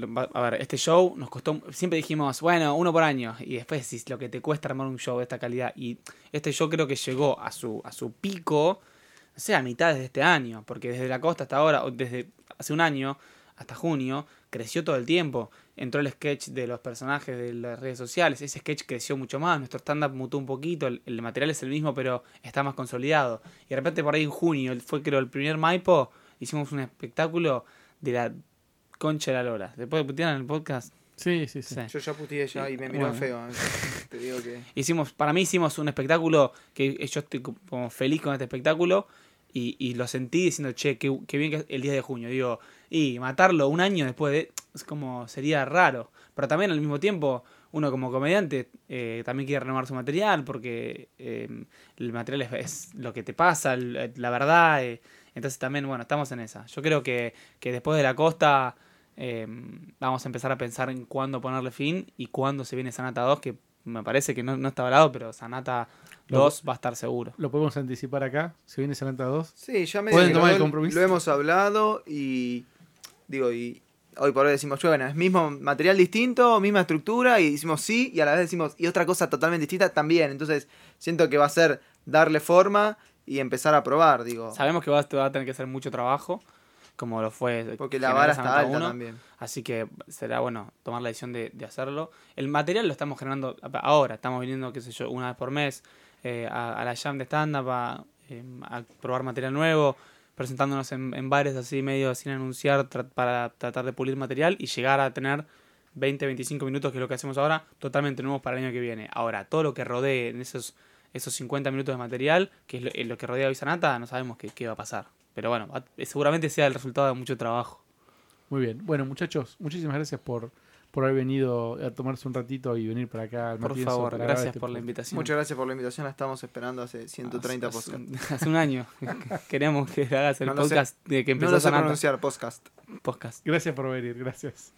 Speaker 3: a ver, este show nos costó, siempre dijimos, bueno, uno por año, y después decís lo que te cuesta armar un show de esta calidad, y este show creo que llegó a su a su pico, o sea, a mitad de este año, porque desde la costa hasta ahora, o desde hace un año hasta junio, creció todo el tiempo. Entró el sketch de los personajes de las redes sociales, ese sketch creció mucho más, nuestro stand-up mutó un poquito, el, el material es el mismo, pero está más consolidado. Y de repente por ahí en junio, fue creo el primer Maipo, hicimos un espectáculo de la concha de la lora. ¿Después de putear en el podcast?
Speaker 2: Sí, sí, sí.
Speaker 3: sí.
Speaker 4: Yo ya puteé ya y me miró
Speaker 3: bueno.
Speaker 4: feo. Te digo que...
Speaker 3: Hicimos, para mí hicimos un espectáculo que yo estoy como feliz con este espectáculo y, y lo sentí diciendo, che, qué, qué bien que es el diez de junio. Digo, y matarlo un año después de... es como sería raro. Pero también al mismo tiempo, uno como comediante eh, también quiere renovar su material porque eh, el material es, es lo que te pasa, el, la verdad. Eh, entonces también, bueno, estamos en esa. Yo creo que, que después de la costa eh, vamos a empezar a pensar en cuándo ponerle fin y cuándo se viene Sanata dos, que me parece que no, no está hablado, pero Sanata dos va a estar seguro.
Speaker 2: ¿Lo podemos anticipar acá? ¿Se viene Sanata dos?
Speaker 4: Sí, ya me
Speaker 2: ¿Pueden
Speaker 4: digo,
Speaker 2: tomar el
Speaker 4: lo,
Speaker 2: compromiso?
Speaker 4: lo hemos hablado y digo, y hoy por hoy decimos, bueno, es mismo material distinto, misma estructura, y decimos sí, y a la vez decimos, y otra cosa totalmente distinta también. Entonces siento que va a ser darle forma y empezar a probar, digo.
Speaker 3: Sabemos que va, va a tener que hacer mucho trabajo, como lo fue.
Speaker 4: Porque la vara está alta
Speaker 3: uno,
Speaker 4: también.
Speaker 3: Así que será bueno tomar la decisión de, de hacerlo. El material lo estamos generando ahora, estamos viniendo, qué sé yo, una vez por mes eh, a, a la jam de stand-up, a, eh, a probar material nuevo, presentándonos en, en bares así medio sin anunciar tra- para tratar de pulir material y llegar a tener veinte a veinticinco minutos, que es lo que hacemos ahora, totalmente nuevos para el año que viene. Ahora, todo lo que rodee en esos, esos cincuenta minutos de material, que es lo, lo que rodea a Sanata, no sabemos qué, qué va a pasar. Pero bueno, va, seguramente sea el resultado de mucho trabajo.
Speaker 2: Muy bien. Bueno, muchachos, muchísimas gracias por, por haber venido a tomarse un ratito y venir para acá al
Speaker 3: Por
Speaker 2: Matienzo
Speaker 3: favor,
Speaker 2: para
Speaker 3: gracias
Speaker 2: este
Speaker 3: por la
Speaker 2: podcast.
Speaker 3: invitación.
Speaker 4: Muchas gracias por la invitación, la estamos esperando hace ciento treinta
Speaker 3: hace,
Speaker 4: podcasts.
Speaker 3: Hace un año queremos que hagas el
Speaker 4: No lo
Speaker 3: podcast de que
Speaker 4: No
Speaker 3: empezó
Speaker 4: lo sé
Speaker 3: Sanata.
Speaker 4: pronunciar, podcast.
Speaker 3: Podcast.
Speaker 2: Gracias por venir, gracias.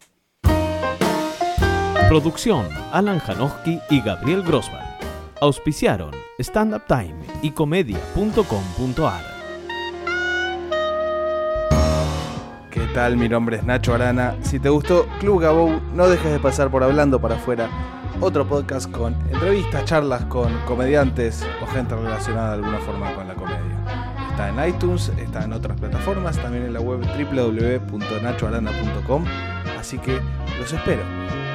Speaker 1: Producción: Alan Janowski y Gabriel Grossman. Auspiciaron Stand Up Time y comedia punto com punto a r.
Speaker 5: ¿Qué tal? Mi nombre es Nacho Arana. Si te gustó Club Gabou, no dejes de pasar por Hablando para Afuera, otro podcast con entrevistas, charlas con comediantes o gente relacionada de alguna forma con la comedia. Está en iTunes, está en otras plataformas, también en la web doble u doble u doble u punto nacho arana punto com, así que los espero.